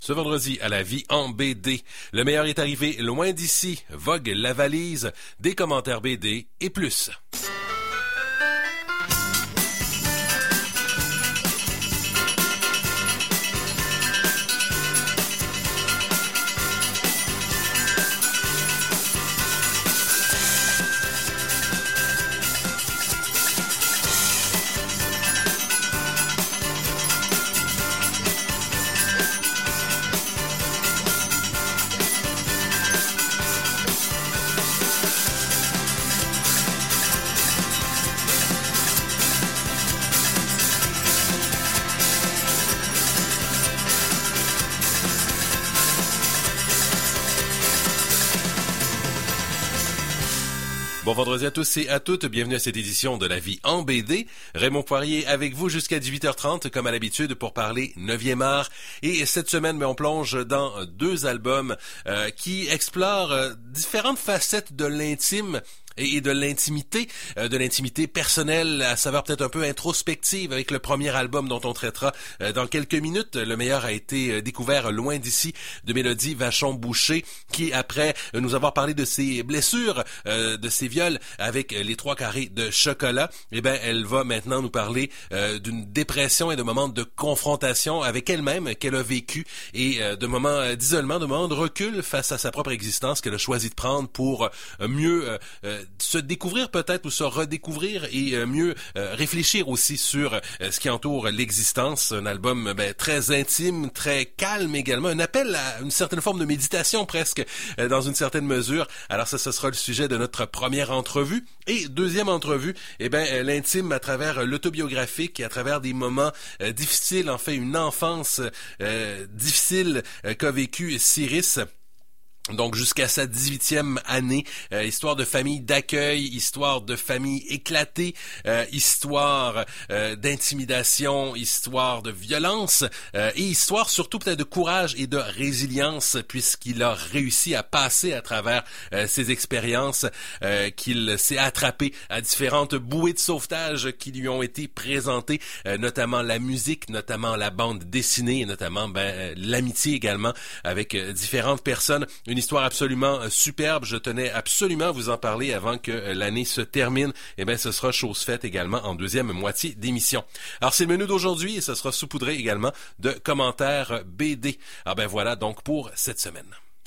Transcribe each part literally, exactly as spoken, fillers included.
Ce vendredi, à la vie en B D, le meilleur est arrivé loin d'ici. Vogue la valise, des commentaires B D et plus. Bon vendredi à tous et à toutes, bienvenue à cette édition de La Vie en B D. Raymond Poirier avec vous jusqu'à dix-huit heures trente comme à l'habitude pour parler neuvième art. Et cette semaine, ben, on plonge dans deux albums euh, qui explorent euh, différentes facettes de l'intime et de l'intimité, euh, de l'intimité personnelle à saveur peut-être un peu introspective avec le premier album dont on traitera euh, dans quelques minutes. Le meilleur a été euh, découvert loin d'ici de Mélodie Vachon-Boucher qui, après euh, nous avoir parlé de ses blessures, euh, de ses viols avec euh, les trois carrés de chocolat, eh ben elle va maintenant nous parler euh, d'une dépression et de moments de confrontation avec elle-même qu'elle a vécu et euh, de moments d'isolement, de moments de recul face à sa propre existence qu'elle a choisi de prendre pour euh, mieux euh, se découvrir peut-être ou se redécouvrir et euh, mieux euh, réfléchir aussi sur euh, ce qui entoure l'existence. Un album ben, très intime, très calme également, un appel à une certaine forme de méditation presque euh, dans une certaine mesure. Alors ça, ce sera le sujet de notre première entrevue. Et deuxième entrevue, eh ben euh, l'intime à travers l'autobiographique et à travers des moments euh, difficiles, en fait une enfance euh, difficile euh, qu'a vécu Cyrus. Donc jusqu'à sa dix-huitième année, euh, histoire de famille d'accueil, histoire de famille éclatée, euh, histoire euh, d'intimidation, histoire de violence euh, et histoire surtout peut-être de courage et de résilience puisqu'il a réussi à passer à travers euh, ses expériences, euh, qu'il s'est attrapé à différentes bouées de sauvetage qui lui ont été présentées, euh, notamment la musique, notamment la bande dessinée et notamment ben, euh, l'amitié également avec euh, différentes personnes. Une histoire absolument euh, superbe. Je tenais absolument à vous en parler avant que euh, l'année se termine. Eh bien, ce sera chose faite également en deuxième moitié d'émission. Alors, c'est le menu d'aujourd'hui et ce sera saupoudré également de commentaires B D. Ah ben voilà donc pour cette semaine.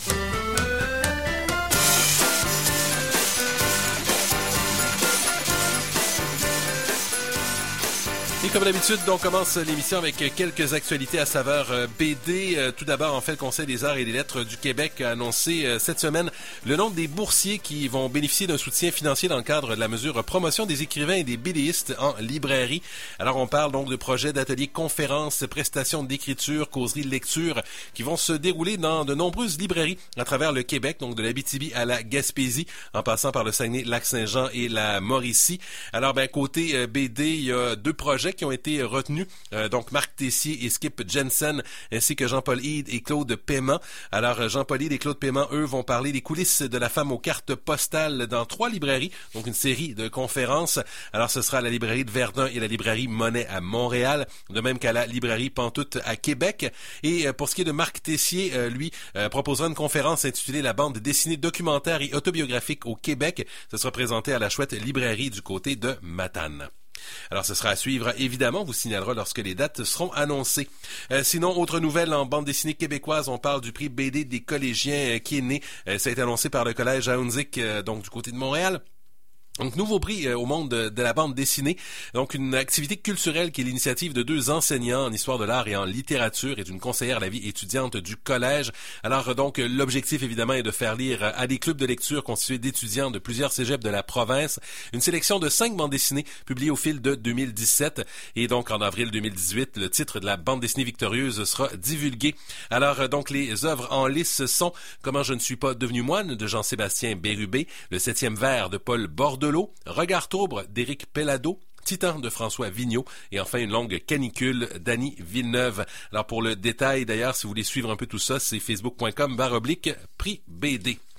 Et comme d'habitude, on commence l'émission avec quelques actualités à saveur B D. Tout d'abord, en fait, le Conseil des arts et des lettres du Québec a annoncé cette semaine le nombre des boursiers qui vont bénéficier d'un soutien financier dans le cadre de la mesure promotion des écrivains et des BDistes en librairie. Alors, on parle donc de projets d'ateliers conférences, prestations d'écriture, causeries de lecture qui vont se dérouler dans de nombreuses librairies à travers le Québec, donc de l'Abitibi à la Gaspésie, en passant par le Saguenay, Lac-Saint-Jean et la Mauricie. Alors, ben, côté B D, il y a deux projets qui ont été retenus, euh, donc Marc Tessier et Skip Jensen, ainsi que Jean-Paul Hyde et Claude Paiement. Alors Jean-Paul Hyde et Claude Paiement, eux, vont parler des coulisses de la femme aux cartes postales dans trois librairies, donc une série de conférences. Alors ce sera à la librairie de Verdun et la librairie Monet à Montréal, de même qu'à la librairie Pantoute à Québec. Et euh, pour ce qui est de Marc Tessier, euh, lui, euh, proposera une conférence intitulée La bande dessinée documentaire et autobiographique au Québec. Ce sera présenté à la chouette librairie du côté de Matane. Alors, ce sera à suivre, évidemment, on vous signalera lorsque les dates seront annoncées. Euh, sinon, autre nouvelle en bande dessinée québécoise, on parle du prix B D des collégiens euh, qui est né. Euh, ça a été annoncé par le collège Aounzik, euh, donc du côté de Montréal. Donc, nouveau prix euh, au monde de, de la bande dessinée. Donc, une activité culturelle qui est l'initiative de deux enseignants en histoire de l'art et en littérature et d'une conseillère à la vie étudiante du collège. Alors, euh, donc, l'objectif, évidemment, est de faire lire euh, à des clubs de lecture constitués d'étudiants de plusieurs cégeps de la province une sélection de cinq bandes dessinées publiées au fil de deux mille dix-sept. Et donc, en avril deux mille dix-huit, le titre de la bande dessinée victorieuse sera divulgué. Alors, euh, donc, les œuvres en lice sont Comment je ne suis pas devenu moine de Jean-Sébastien Bérubé, Le septième vers de Paul Bordelot, Regard tourbre d'Éric Pellado, Titan de François Vigneault et enfin une longue canicule d'Annie Villeneuve. Alors pour le détail d'ailleurs, si vous voulez suivre un peu tout ça, c'est facebook point com barre oblique prix B D.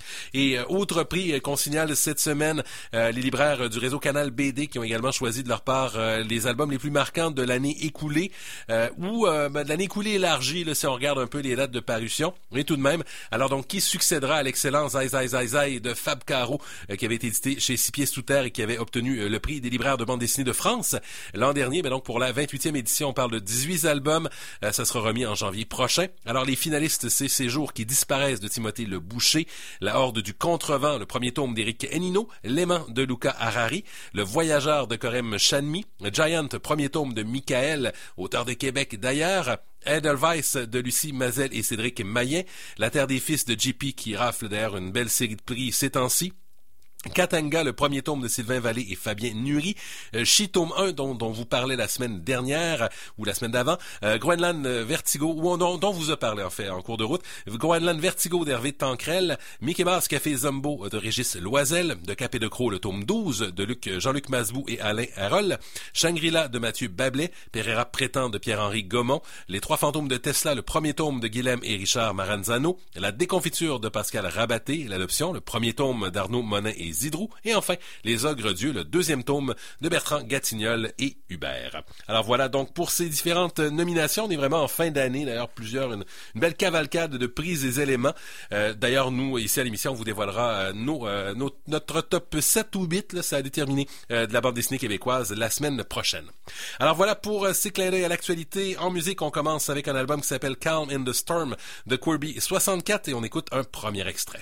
Et euh, autre prix euh, qu'on signale cette semaine, euh, les libraires du réseau Canal B D qui ont également choisi de leur part euh, les albums les plus marquants de l'année écoulée, euh, ou euh, ben, de l'année écoulée élargie, là, si on regarde un peu les dates de parution. Mais tout de même, alors donc, qui succédera à l'excellent Zai Zai Zai Zai de Fab Caro, euh, qui avait été édité chez Six Pieds Sous Terre et qui avait obtenu euh, le prix des libraires de bande dessinée de France l'an dernier. Mais donc, pour la vingt-huitième édition, on parle de dix-huit albums. Euh, ça sera remis en janvier prochain. Alors, les finalistes, c'est Ces jours qui disparaissent de Timothée Le Boucher, La Horde du Contrevent, le premier tome d'Éric Henino, L'aimant de Luca Harari, Le Voyageur de Korem Chanmi, Giant, premier tome de Michael, auteur de Québec d'ailleurs, Edelweiss de Lucie Mazel et Cédric Maillet, La Terre des Fils de J P qui rafle d'ailleurs une belle série de prix ces temps-ci, Katanga, le premier tome de Sylvain Vallée et Fabien Nury, euh, Chi, tome un, dont, dont vous parlez la semaine dernière, ou la semaine d'avant, euh, Groenland Vertigo, ou dont, dont vous a parlé en fait en cours de route, Groenland Vertigo d'Hervé Tancrel, Mickey Mouse Café Zumbo de Régis Loisel, De Cap et de Croc, le tome douze de Luc, Jean-Luc Masbou et Alain Harold, Shangri-La de Mathieu Bablet, Pereira Prétend de Pierre-Henri Gaumont, Les Trois Fantômes de Tesla, le premier tome de Guilhem et Richard Maranzano, La Déconfiture de Pascal Rabaté, L'Adoption, le premier tome d'Arnaud Monin et Zidrou, et enfin Les Ogres Dieux, le deuxième tome de Bertrand Gatignol et Hubert. Alors voilà donc pour ces différentes nominations, on est vraiment en fin d'année, d'ailleurs plusieurs, une, une belle cavalcade de prix et éléments. Euh, d'ailleurs nous, ici à l'émission, on vous dévoilera euh, nos, euh, nos, notre top sept ou huit, là, ça a déterminé, euh, de la bande dessinée québécoise la semaine prochaine. Alors voilà pour euh, ces clins d'œil à l'actualité. En musique, on commence avec un album qui s'appelle Calm in the Storm de Corby soixante-quatre et on écoute un premier extrait.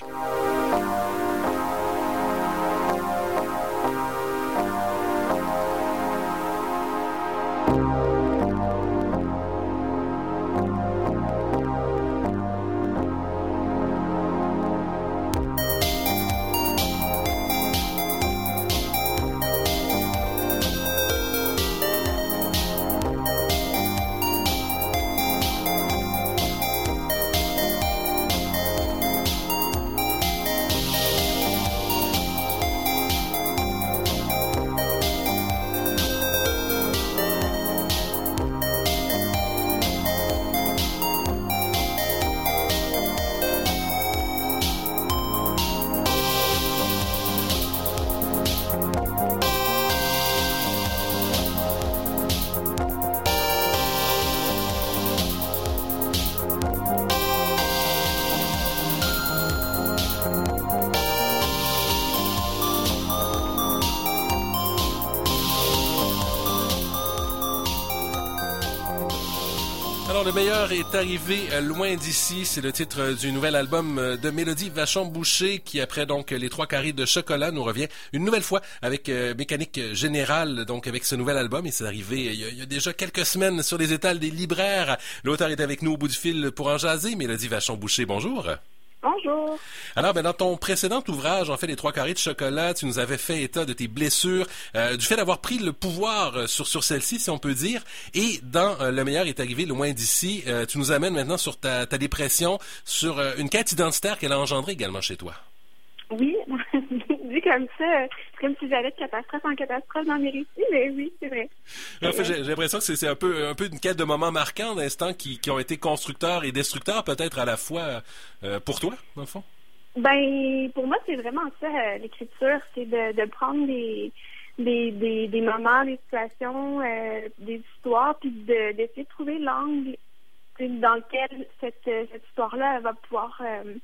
Alors, le meilleur est arrivé loin d'ici. C'est le titre du nouvel album de Mélodie Vachon-Boucher qui, après donc les trois carrés de chocolat, nous revient une nouvelle fois avec euh, Mécanique Générale, donc avec ce nouvel album. Et c'est arrivé il y, a, il y a déjà quelques semaines sur les étals des libraires. L'auteur est avec nous au bout du fil pour en jaser. Mélodie Vachon-Boucher, bonjour. Bonjour. Alors, ben, dans ton précédent ouvrage, en fait, Les Trois Carrés de Chocolat, tu nous avais fait état de tes blessures, euh, du fait d'avoir pris le pouvoir sur, sur celle-ci, si on peut dire. Et dans euh, Le meilleur est arrivé loin d'ici, euh, tu nous amènes maintenant sur ta, ta dépression, sur euh, une quête identitaire qu'elle a engendrée également chez toi. Oui, dit comme ça, c'est comme si j'allais de catastrophe en catastrophe dans mes récits, mais oui, c'est vrai. En fait, j'ai, j'ai l'impression que c'est, c'est un peu, un peu une quête de moments marquants, d'instants qui, qui ont été constructeurs et destructeurs, peut-être à la fois euh, pour toi, dans le fond. Ben, pour moi, c'est vraiment ça, euh, l'écriture, c'est de, de prendre des, des, des, des moments, des situations, euh, des histoires, puis de, d'essayer de trouver l'angle dans lequel cette, cette histoire-là va pouvoir euh,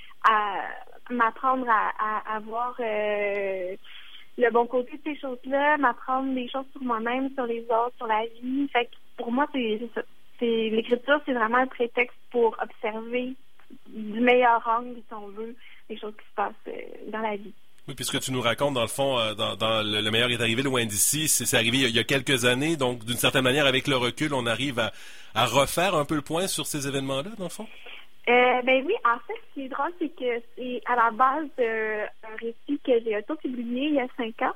à, m'apprendre à, à, à voir euh, le bon côté de ces choses-là, m'apprendre des choses sur moi-même, sur les autres, sur la vie. Fait que pour moi, c'est, c'est ça. C'est, l'écriture, c'est vraiment un prétexte pour observer du meilleur angle, si on veut, les choses qui se passent euh, dans la vie. Oui, puisque tu nous racontes, dans le fond, euh, dans, dans le, le meilleur est arrivé loin d'ici, c'est, c'est arrivé il y, a, il y a quelques années, donc d'une certaine manière, avec le recul, on arrive à, à refaire un peu le point sur ces événements-là, dans le fond? Euh, ben oui, en fait, ce qui est drôle, c'est que c'est à la base d'un récit que j'ai auto-publié il y a cinq ans.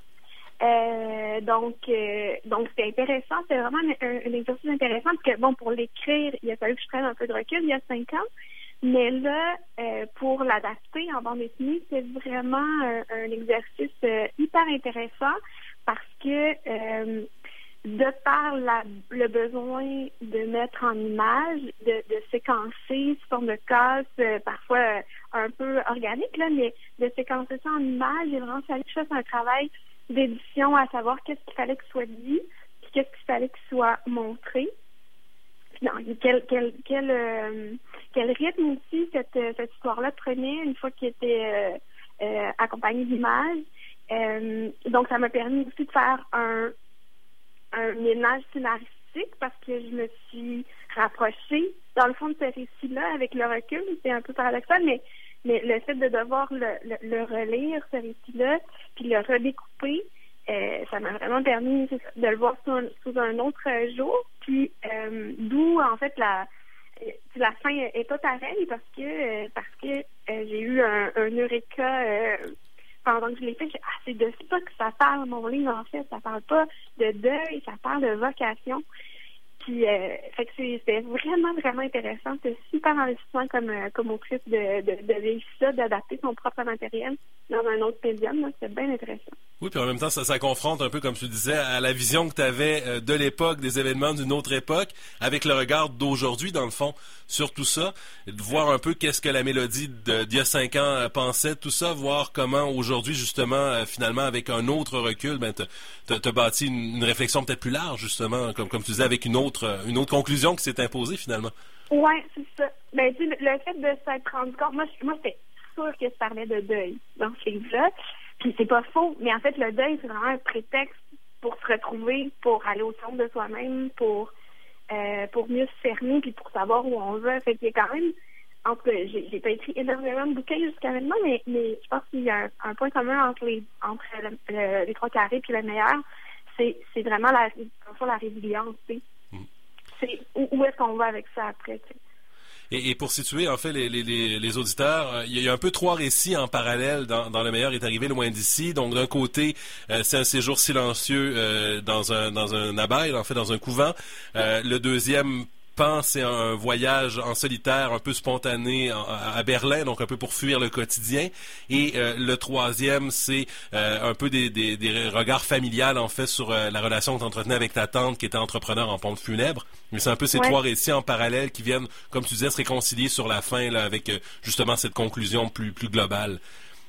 Euh, donc, euh, donc c'est intéressant, c'est vraiment un, un, un exercice intéressant, parce que bon, pour l'écrire, il a fallu que je prenne un peu de recul il y a cinq ans. Mais là, euh, pour l'adapter en bande dessinée, c'est vraiment un, un exercice euh, hyper intéressant parce que euh, de par la, le besoin de mettre en image, de, de séquencer sous forme de casse, euh, parfois euh, un peu organique, là, mais de séquencer ça en image, il a vraiment fallu que je fasse un travail d'édition à savoir qu'est-ce qu'il fallait qu'il soit dit, puis qu'est-ce qu'il fallait qu'il soit montré. Puis non, quel, quel, quel, euh, quel rythme aussi cette, cette histoire-là prenait une fois qu'il était euh, euh, accompagné d'images. Euh, donc, ça m'a permis aussi de faire un un ménage scénaristique parce que je me suis rapprochée, dans le fond, de ce récit-là avec le recul. C'est un peu paradoxal, mais, mais le fait de devoir le, le, le relire, ce récit-là, puis le redécouper, euh, ça m'a vraiment permis de le voir sous un, sous un autre jour. Puis, euh, d'où, en fait, la, la fin est pas pareille parce que, euh, parce que euh, j'ai eu un, un eureka euh, pendant que je l'ai fait, j'ai, ah, c'est de ça que ça parle, mon livre, en fait. Ça parle pas de deuil, ça parle de vocation. Puis, euh, fait que c'est, c'était vraiment, vraiment intéressant. C'est super enrichissant comme, euh, comme autrice de, de, de vivre ça, d'adapter son propre matériel dans un autre médium. Là. C'était bien intéressant. Oui, puis en même temps, ça, ça confronte un peu, comme tu disais, à la vision que tu avais de l'époque, des événements d'une autre époque, avec le regard d'aujourd'hui, dans le fond, sur tout ça, de voir un peu qu'est-ce que la mélodie de, d'il y a cinq ans pensait, tout ça, voir comment aujourd'hui, justement, finalement, avec un autre recul, ben, t'as, t'as bâti une, une réflexion peut-être plus large, justement, comme, comme tu disais, avec une autre, une autre conclusion qui s'est imposée, finalement. Oui, c'est ça. Ben, tu sais, le fait de s'être rendu compte, moi, moi, j'étais sûre que je parlais de deuil dans ce livre-là. Puis c'est pas faux, mais en fait, le deuil, c'est vraiment un prétexte pour se retrouver, pour aller au centre de soi-même, pour euh, pour mieux se cerner, puis pour savoir où on va. Fait qu'il y a quand même, en tout cas, j'ai, j'ai pas écrit énormément de bouquins jusqu'à maintenant, mais, mais je pense qu'il y a un, un point commun entre les entre le, le, les trois carrés puis le meilleur, c'est, c'est vraiment la, la résilience, tu sais. Mm. C'est où, où est-ce qu'on va avec ça après, tu sais. Et, et pour situer, en fait, les, les, les auditeurs, euh, il y a un peu trois récits en parallèle dans, dans Le meilleur est arrivé loin d'ici. Donc, d'un côté, euh, c'est un séjour silencieux euh, dans un dans un abbaye, en fait, dans un couvent. Euh, le deuxième pan, c'est un voyage en solitaire, un peu spontané à, à Berlin, donc un peu pour fuir le quotidien. Et euh, le troisième, c'est euh, un peu des, des, des regards familiales, en fait, sur euh, la relation que tu entretenais avec ta tante qui était entrepreneur en pompe funèbre. Mais c'est un peu ces ouais. trois récits en parallèle qui viennent, comme tu disais, se réconcilier sur la fin, là, avec euh, justement cette conclusion plus, plus globale.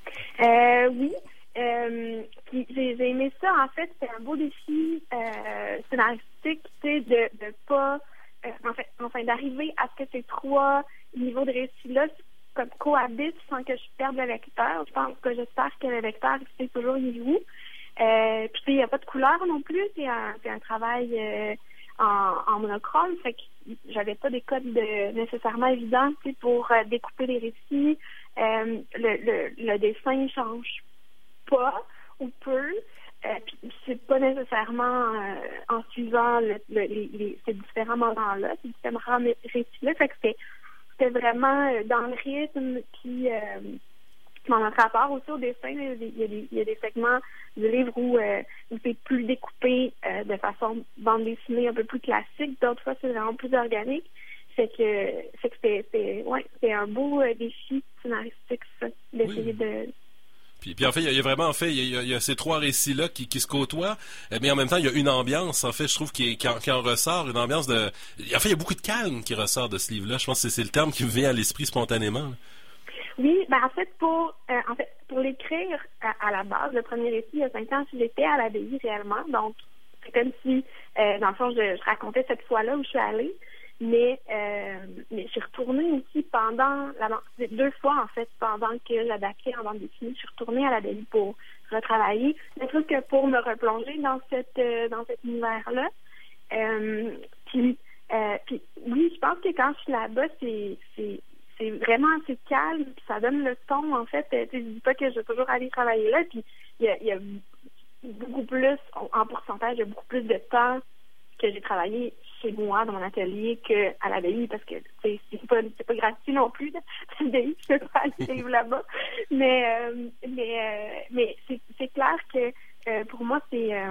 Euh, oui. Euh, puis j'ai, j'ai aimé ça. En fait, c'est un beau défi euh, scénaristique, tu sais, de ne pas... Euh, en fait, enfin, d'arriver à ce que ces trois niveaux de récit-là comme cohabitent sans que je perde le lecteur. Je pense que j'espère que le lecteur sait toujours il est où. Euh, puis il n'y a pas de couleur non plus. C'est un, c'est un travail euh, en, en monochrome. Fait que j'avais pas des codes de, nécessairement évidents pour euh, découper les récits. Euh, le, le, le dessin change pas ou peu. Euh, puis c'est pas nécessairement euh, en suivant le, le, les, les, ces différents moments-là, ces différents récits-là. Fait que c'était, c'était vraiment euh, dans le rythme, puis euh, dans notre rapport aussi au dessin, il y a des, il y a des, il y a des segments du livre où, euh, où c'est plus découpé euh, de façon bande dessinée un peu plus classique. D'autres fois, c'est vraiment plus organique. Fait que, fait que c'était, c'était, ouais, c'était un beau euh, défi scénaristique, ça, d'essayer oui. de... Puis, puis en fait, il y a vraiment en fait, il y a, il y a ces trois récits-là qui, qui se côtoient, mais en même temps, il y a une ambiance, en fait, je trouve, qui, qui, en, qui en ressort, une ambiance de... En fait, il y a beaucoup de calme qui ressort de ce livre-là. Je pense que c'est, c'est le terme qui me vient à l'esprit spontanément. Là. Oui, ben en fait, pour euh, en fait, pour l'écrire à, à la base, le premier récit, il y a cinq ans, j'étais à l'abbaye réellement, donc c'est comme si, euh, dans le fond, je, je racontais cette fois-là où je suis allée. Mais, euh, mais je suis retournée aussi pendant, la, deux fois en fait, pendant que j'adaptais en bande dessinée, je suis retournée à l'abbaye pour retravailler, ne serait-ce que pour me replonger dans cette euh, dans cet univers-là. Euh, puis, euh, puis, oui, je pense que quand je suis là-bas, c'est c'est c'est vraiment assez calme, puis ça donne le ton, en fait. Je dis pas que je vais toujours aller travailler là, puis il y a, y a beaucoup plus, en pourcentage, il y a beaucoup plus de temps que j'ai travaillé chez moi, dans mon atelier, qu'à l'abbaye, parce que c'est, c'est, pas, c'est pas gratuit non plus, là. L'abbaye, je peux pas aller vivre là-bas. Mais, euh, mais, euh, mais c'est, c'est clair que euh, pour moi, c'est... Euh,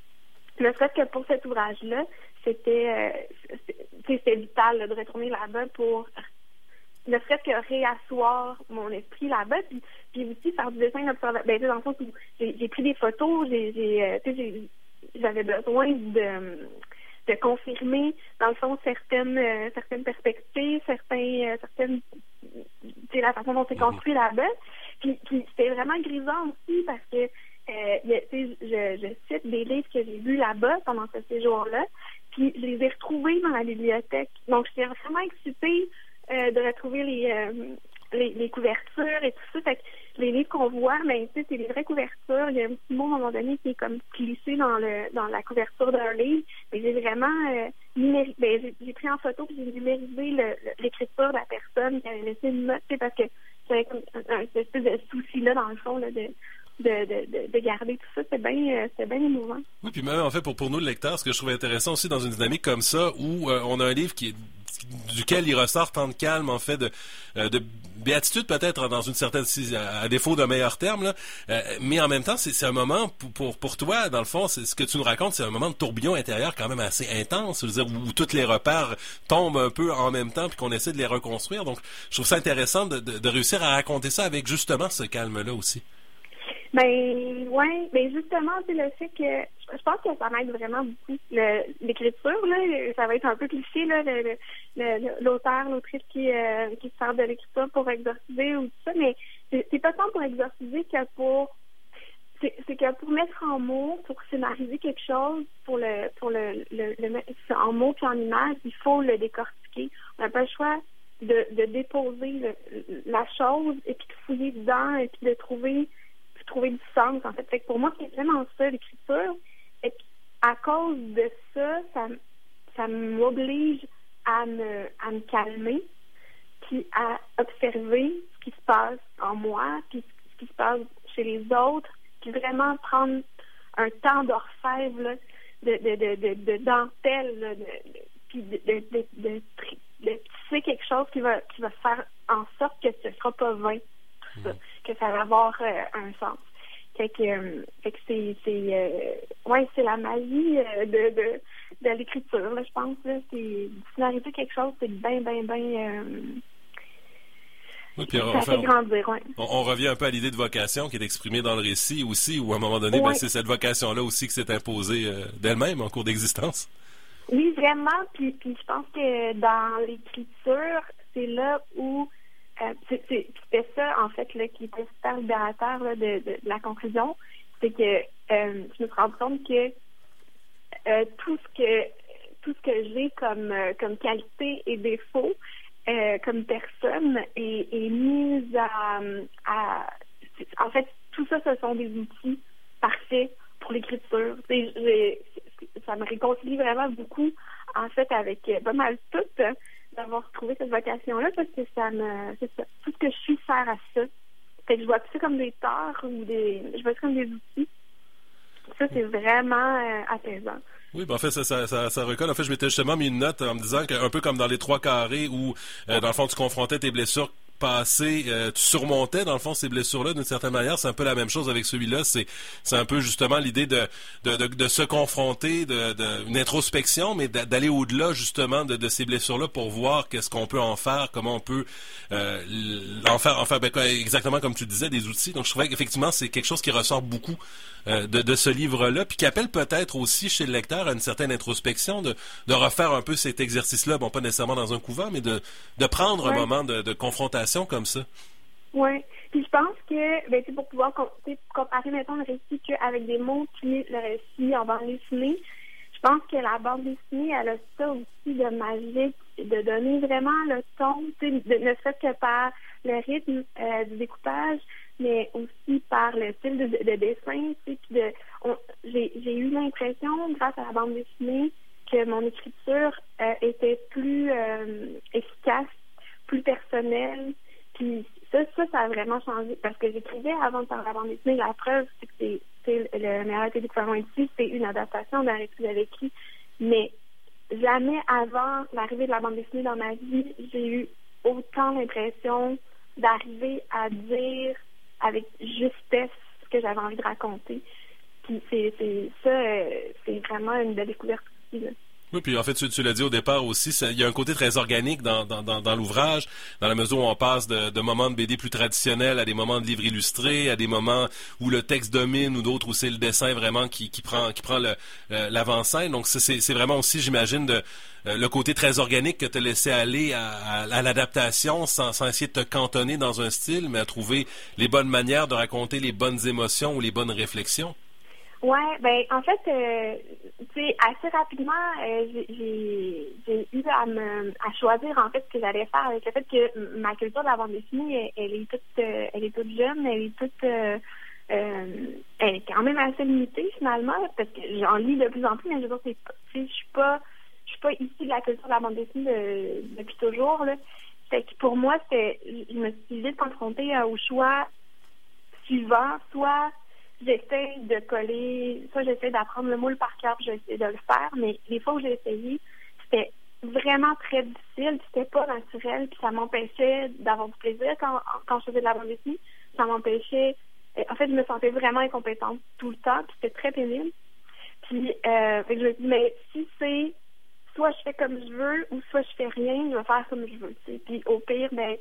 ne serait-ce que pour cet ouvrage-là, c'était, euh, c'était vital là, de retourner là-bas pour ne serait-ce que réasseoir mon esprit là-bas, puis, puis aussi faire du dessin d'observation. Ben, dans le sens où j'ai, j'ai pris des photos, j'ai, j'ai, euh, j'ai j'avais besoin de, de confirmer, dans le fond, certaines euh, certaines perspectives, certains, euh, certaines, c'est la façon dont c'est construit là-bas. Puis, puis c'était vraiment grisant aussi parce que euh, y a, je, je cite des livres que j'ai lus là-bas pendant ce séjour-là, puis je les ai retrouvés dans la bibliothèque. Donc, j'étais vraiment excitée euh, de retrouver les, euh, les les couvertures et tout ça. Fait que les livres qu'on voit, ben, tu sais, c'est des vraies couvertures. Il y a un petit mot à un moment donné qui est comme glissé dans le dans la couverture d'un livre. Mais j'ai vraiment euh, numérisé, ben, j'ai, j'ai pris en photo puis j'ai numérisé le, le, l'écriture de la personne qui avait laissé une note, tu sais, parce que j'avais comme un, un espèce de souci-là, dans le fond, là, de De, de, de garder tout ça, c'est bien, euh, c'est bien émouvant. Oui, puis même en fait pour pour nous le lecteur, ce que je trouve intéressant aussi dans une dynamique comme ça où euh, on a un livre qui est duquel il ressort tant de calme, en fait, de, euh, de béatitude peut-être dans une certaine, à défaut d'un meilleur terme, là, euh, mais en même temps, c'est, c'est un moment pour, pour pour toi, dans le fond, c'est ce que tu nous racontes, c'est un moment de tourbillon intérieur quand même assez intense, je veux dire, où, où tous les repères tombent un peu en même temps, puis qu'on essaie de les reconstruire. Donc, je trouve ça intéressant de, de, de réussir à raconter ça avec justement ce calme-là aussi. Ben, ouais, ben justement, c'est le fait que je pense que ça m'aide vraiment beaucoup. Le, l'écriture, là, ça va être un peu cliché, là, le, le, le, l'auteur, l'autrice qui, euh, qui se sert de l'écriture pour exorciser ou tout ça, mais c'est, c'est pas tant pour exorciser que pour c'est, c'est que pour mettre en mots, pour scénariser quelque chose, pour le pour le, le, le mettre en mots puis en images, il faut le décortiquer. On n'a pas le choix de, de déposer le, la chose et puis de fouiller dedans et puis de trouver trouver du sens, en fait. Fait que pour moi, c'est vraiment ça, l'écriture. Et puis, à cause de ça, ça, ça m'oblige à me, à me calmer, puis à observer ce qui se passe en moi, puis ce qui se passe chez les autres, puis vraiment prendre un temps d'orfèvre, là, de, de, de, de, de dentelle, là, de, de, puis de, de, de, de, de, de tisser quelque chose qui va, qui va faire en sorte que ce ne sera pas vain, tout ça, que ça va avoir euh, un sens. Fait que, euh, fait que c'est, c'est, euh, ouais, c'est la magie euh, de, de, de l'écriture, là, je pense. Là, c'est scénariser quelque chose, c'est bien, bien, bien. Euh, oui, puis on, ça fait, fait grandir, ouais. on, on revient un peu à l'idée de vocation qui est exprimée dans le récit aussi, où à un moment donné, ouais. ben, c'est cette vocation-là aussi qui s'est imposée euh, d'elle-même en cours d'existence. Oui, vraiment. Puis, puis je pense que dans l'écriture, c'est là où Euh, c'est, c'est, c'était ça, en fait, là, qui était super libérateur là, de, de, de la conclusion. C'est que euh, je me suis rendu compte que euh, tout ce que tout ce que j'ai comme euh, comme qualité et défaut euh, comme personne est, est mis à, à en fait, tout ça, ce sont des outils parfaits pour l'écriture. C'est, j'ai, ça me réconcilie vraiment beaucoup, en fait, avec euh, pas mal tout. Hein, d'avoir trouvé cette vocation-là parce que ça me... C'est ça. Tout ce que je suis sert à ça. Fait que je vois plus ça comme des torts ou des... Je vois ça comme des outils. Ça, c'est vraiment euh, apaisant. Oui, ben en fait, ça, ça, ça, ça recolle. En fait, je m'étais justement mis une note en me disant qu'un peu comme dans les trois carrés où, euh, dans le fond, tu confrontais tes blessures passé, euh, tu surmontais dans le fond ces blessures-là d'une certaine manière. C'est un peu la même chose avec celui-là. C'est c'est un peu justement l'idée de de, de, de se confronter, de, de une introspection, mais d'aller au-delà justement de, de ces blessures-là pour voir qu'est-ce qu'on peut en faire, comment on peut euh, en faire, en faire ben, exactement comme tu disais, des outils. Donc je trouvais qu'effectivement c'est quelque chose qui ressort beaucoup euh, de, de ce livre-là, puis qui appelle peut-être aussi chez le lecteur à une certaine introspection, de, de refaire un peu cet exercice-là, bon pas nécessairement dans un couvent, mais de, de prendre ouais. un moment de, de confrontation comme ça. Oui. Puis je pense que, ben, pour pouvoir comparer, mettons, le récit qu'avec des mots puis le récit en bande dessinée, je pense que la bande dessinée, elle a ça aussi de magique, de donner vraiment le ton, de, ne serait-ce que par le rythme euh, du découpage, mais aussi par le style de, de dessin. Puis de, on, j'ai, j'ai eu l'impression, grâce à la bande dessinée, que mon écriture euh, était plus euh, efficace, plus personnel, puis ça, ça, ça a vraiment changé, parce que j'écrivais avant de faire la bande dessinée, la preuve, c'est que c'est, c'est le meilleur été découvert ici, c'est une adaptation d'un récit que j'avais écrit, mais jamais avant l'arrivée de la bande dessinée dans ma vie, j'ai eu autant l'impression d'arriver à dire avec justesse ce que j'avais envie de raconter. Puis c'est, c'est ça, euh, c'est vraiment une belle découverte aussi, là. Oui, puis en fait, tu, tu l'as dit au départ aussi, ça, il y a un côté très organique dans, dans, dans, dans l'ouvrage, dans la mesure où on passe de, de moments de B D plus traditionnels à des moments de livres illustrés, à des moments où le texte domine ou d'autres où c'est le dessin vraiment qui, qui prend qui prend le, euh, l'avant-scène. Donc c'est, c'est vraiment aussi, j'imagine, de, euh, le côté très organique que tu as laissé aller à, à, à l'adaptation sans, sans essayer de te cantonner dans un style, mais à trouver les bonnes manières de raconter les bonnes émotions ou les bonnes réflexions. Ouais, ben en fait, euh, tu sais, assez rapidement, euh, j'ai, j'ai eu à me à choisir en fait ce que j'allais faire avec le fait que ma culture de la bande dessinée, elle, elle est toute, euh, elle est toute jeune, elle est toute, euh, euh, elle est quand même assez limitée finalement, parce que j'en lis de plus en plus, mais je veux dire, c'est, tu sais, je suis pas, je suis pas issue de la culture de la bande dessinée de, depuis toujours là. Fait que pour moi, c'était, je me suis vite confrontée au choix suivant, soit j'essaie de coller, soit j'essaie d'apprendre le moule par cœur, j'essaie de le faire, mais les fois où j'ai essayé, c'était vraiment très difficile, c'était pas naturel, puis ça m'empêchait d'avoir du plaisir quand, quand je faisais de la bande dessinée, ça m'empêchait, en fait, je me sentais vraiment incompétente tout le temps, puis c'était très pénible. Puis, euh, fait que je me dis, mais si c'est, soit je fais comme je veux, ou soit je fais rien, je vais faire comme je veux, tu sais. Puis au pire, ben,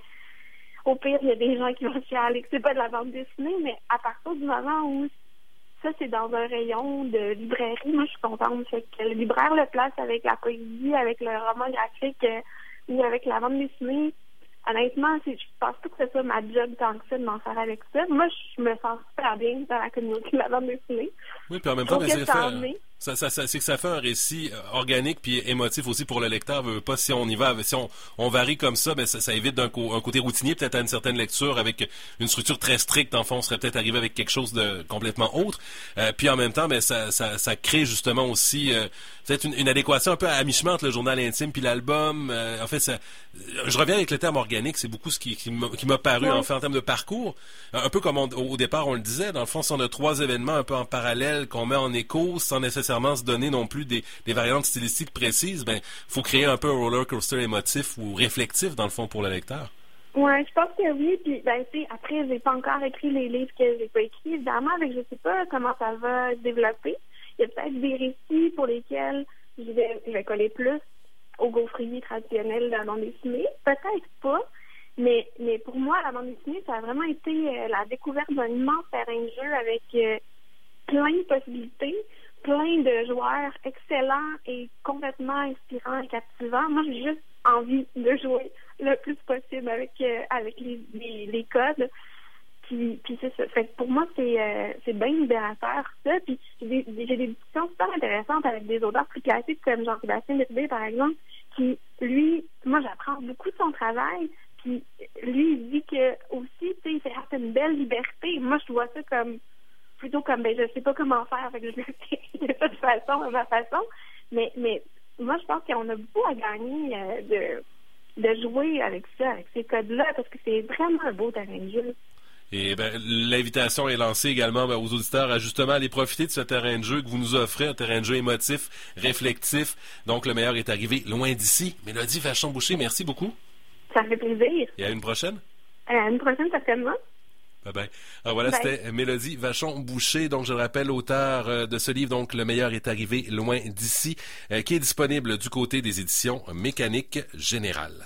Au pire, il y a des gens qui vont chialer que c'est pas de la bande dessinée, mais à partir du moment où ça, c'est dans un rayon de librairie, moi, je suis contente. Fait que le libraire le place avec la poésie, avec le roman graphique euh, ou avec la bande dessinée. Honnêtement, c'est, je pense pas que ce soit ma job tant que ça de m'en faire avec ça. Moi, je me sens super bien dans la communauté de la bande dessinée. Oui, puis en même temps, mais c'est fait... Ça, ça, ça, c'est que ça fait un récit organique puis émotif aussi pour le lecteur. Veut pas si on y va, si on, on varie comme ça, ben ça, ça évite d'un co- un côté routinier peut-être à une certaine lecture avec une structure très stricte. En fond, on serait peut-être arrivé avec quelque chose de complètement autre. Euh, puis en même temps, ben ça, ça, ça crée justement aussi euh, peut-être une, une adéquation un peu à mi-chemin entre le journal intime puis l'album. Euh, en fait, ça, je reviens avec le terme organique. C'est beaucoup ce qui, qui, m'a, qui m'a paru oui. En fait en termes de parcours. Un peu comme on, au départ on le disait. Dans le fond, si on a trois événements un peu en parallèle qu'on met en écho sans nécessairement se donner non plus des, des variantes stylistiques précises, ben faut créer un peu un roller coaster émotif ou réflectif dans le fond pour le lecteur. Ouais, je pense que oui. Puis ben tu sais, après j'ai pas encore écrit les livres que j'ai pas écrits, évidemment, avec je sais pas comment ça va se développer. Il y a peut-être des récits pour lesquels je vais, je vais coller plus au gaufrier traditionnel de la bande dessinée. Peut-être pas. Mais mais pour moi, la bande dessinée, ça a vraiment été euh, la découverte d'un immense terrain de jeu avec euh, plein de possibilités, plein de joueurs excellents et complètement inspirants et captivants. Moi, j'ai juste envie de jouer le plus possible avec euh, avec les, les, les codes. Puis, puis c'est ça. Fait que pour moi, c'est euh, c'est bien libérateur, ça. Puis j'ai des, j'ai des discussions super intéressantes avec des auteurs plus classiques comme Jean-Sébastien Bérubé, par exemple, qui, lui, moi, j'apprends beaucoup de son travail. Puis lui, il dit que aussi, tu sais, il fait une belle liberté. Moi, je vois ça comme plutôt comme, ben, je sais pas comment faire, fait que je le fais de toute façon, de ma façon. Mais, mais moi, je pense qu'on a beaucoup à gagner euh, de, de jouer avec ça, avec ces codes-là, parce que c'est vraiment un beau terrain de jeu. Et ben, l'invitation est lancée également ben, aux auditeurs à justement aller profiter de ce terrain de jeu que vous nous offrez, un terrain de jeu émotif, réflectif. Donc, le meilleur est arrivé loin d'ici. Mélodie Vachon-Boucher, merci beaucoup. Ça fait plaisir. Et à une prochaine? À une prochaine, certainement. Bye bye. Alors voilà, bye. C'était Mélodie Vachon-Boucher, donc je le rappelle, auteur euh, de ce livre, donc Le meilleur est arrivé loin d'ici, euh, qui est disponible du côté des éditions Mécanique Générale.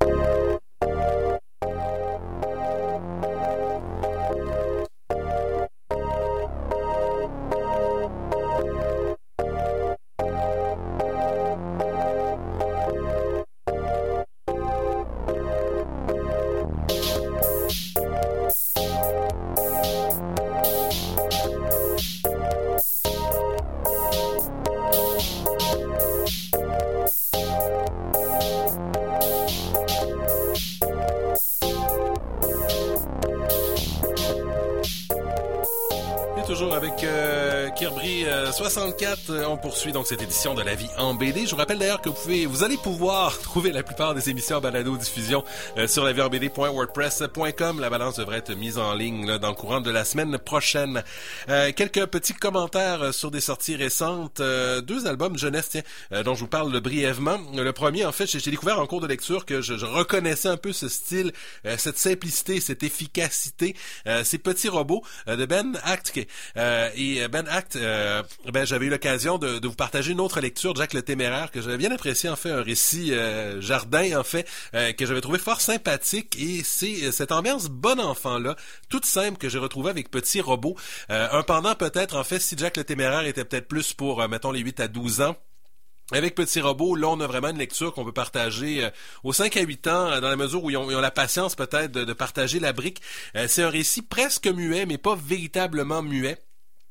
Toujours avec euh, Kirbri euh, soixante-quatre, euh, on poursuit donc cette édition de La Vie en B D. Je vous rappelle d'ailleurs que vous pouvez, vous allez pouvoir trouver la plupart des émissions en balado-diffusion euh, sur la vie en b d point wordpress point com. La balance devrait être mise en ligne là, dans le courant de la semaine prochaine. Euh, quelques petits commentaires euh, sur des sorties récentes. Euh, deux albums jeunesse, tiens, euh, dont je vous parle brièvement. Le premier, en fait, j'ai, j'ai découvert en cours de lecture que je, je reconnaissais un peu ce style, euh, cette simplicité, cette efficacité, euh, ces petits robots euh, de Ben Achtke. Euh, et Ben Act, euh, ben j'avais eu l'occasion de, de vous partager une autre lecture de Jack le Téméraire que j'avais bien apprécié, en fait, un récit euh, jardin, en fait, euh, que j'avais trouvé fort sympathique, et c'est cette ambiance bon enfant-là, toute simple, que j'ai retrouvée avec Petit Robot. Euh, un pendant peut-être, en fait, si Jack le Téméraire était peut-être plus pour, euh, mettons, les huit à douze ans, avec Petit Robot, là, on a vraiment une lecture qu'on peut partager euh, aux cinq à huit ans, euh, dans la mesure où ils ont, ils ont la patience peut-être de, de partager la brique. Euh, c'est un récit presque muet, mais pas véritablement muet.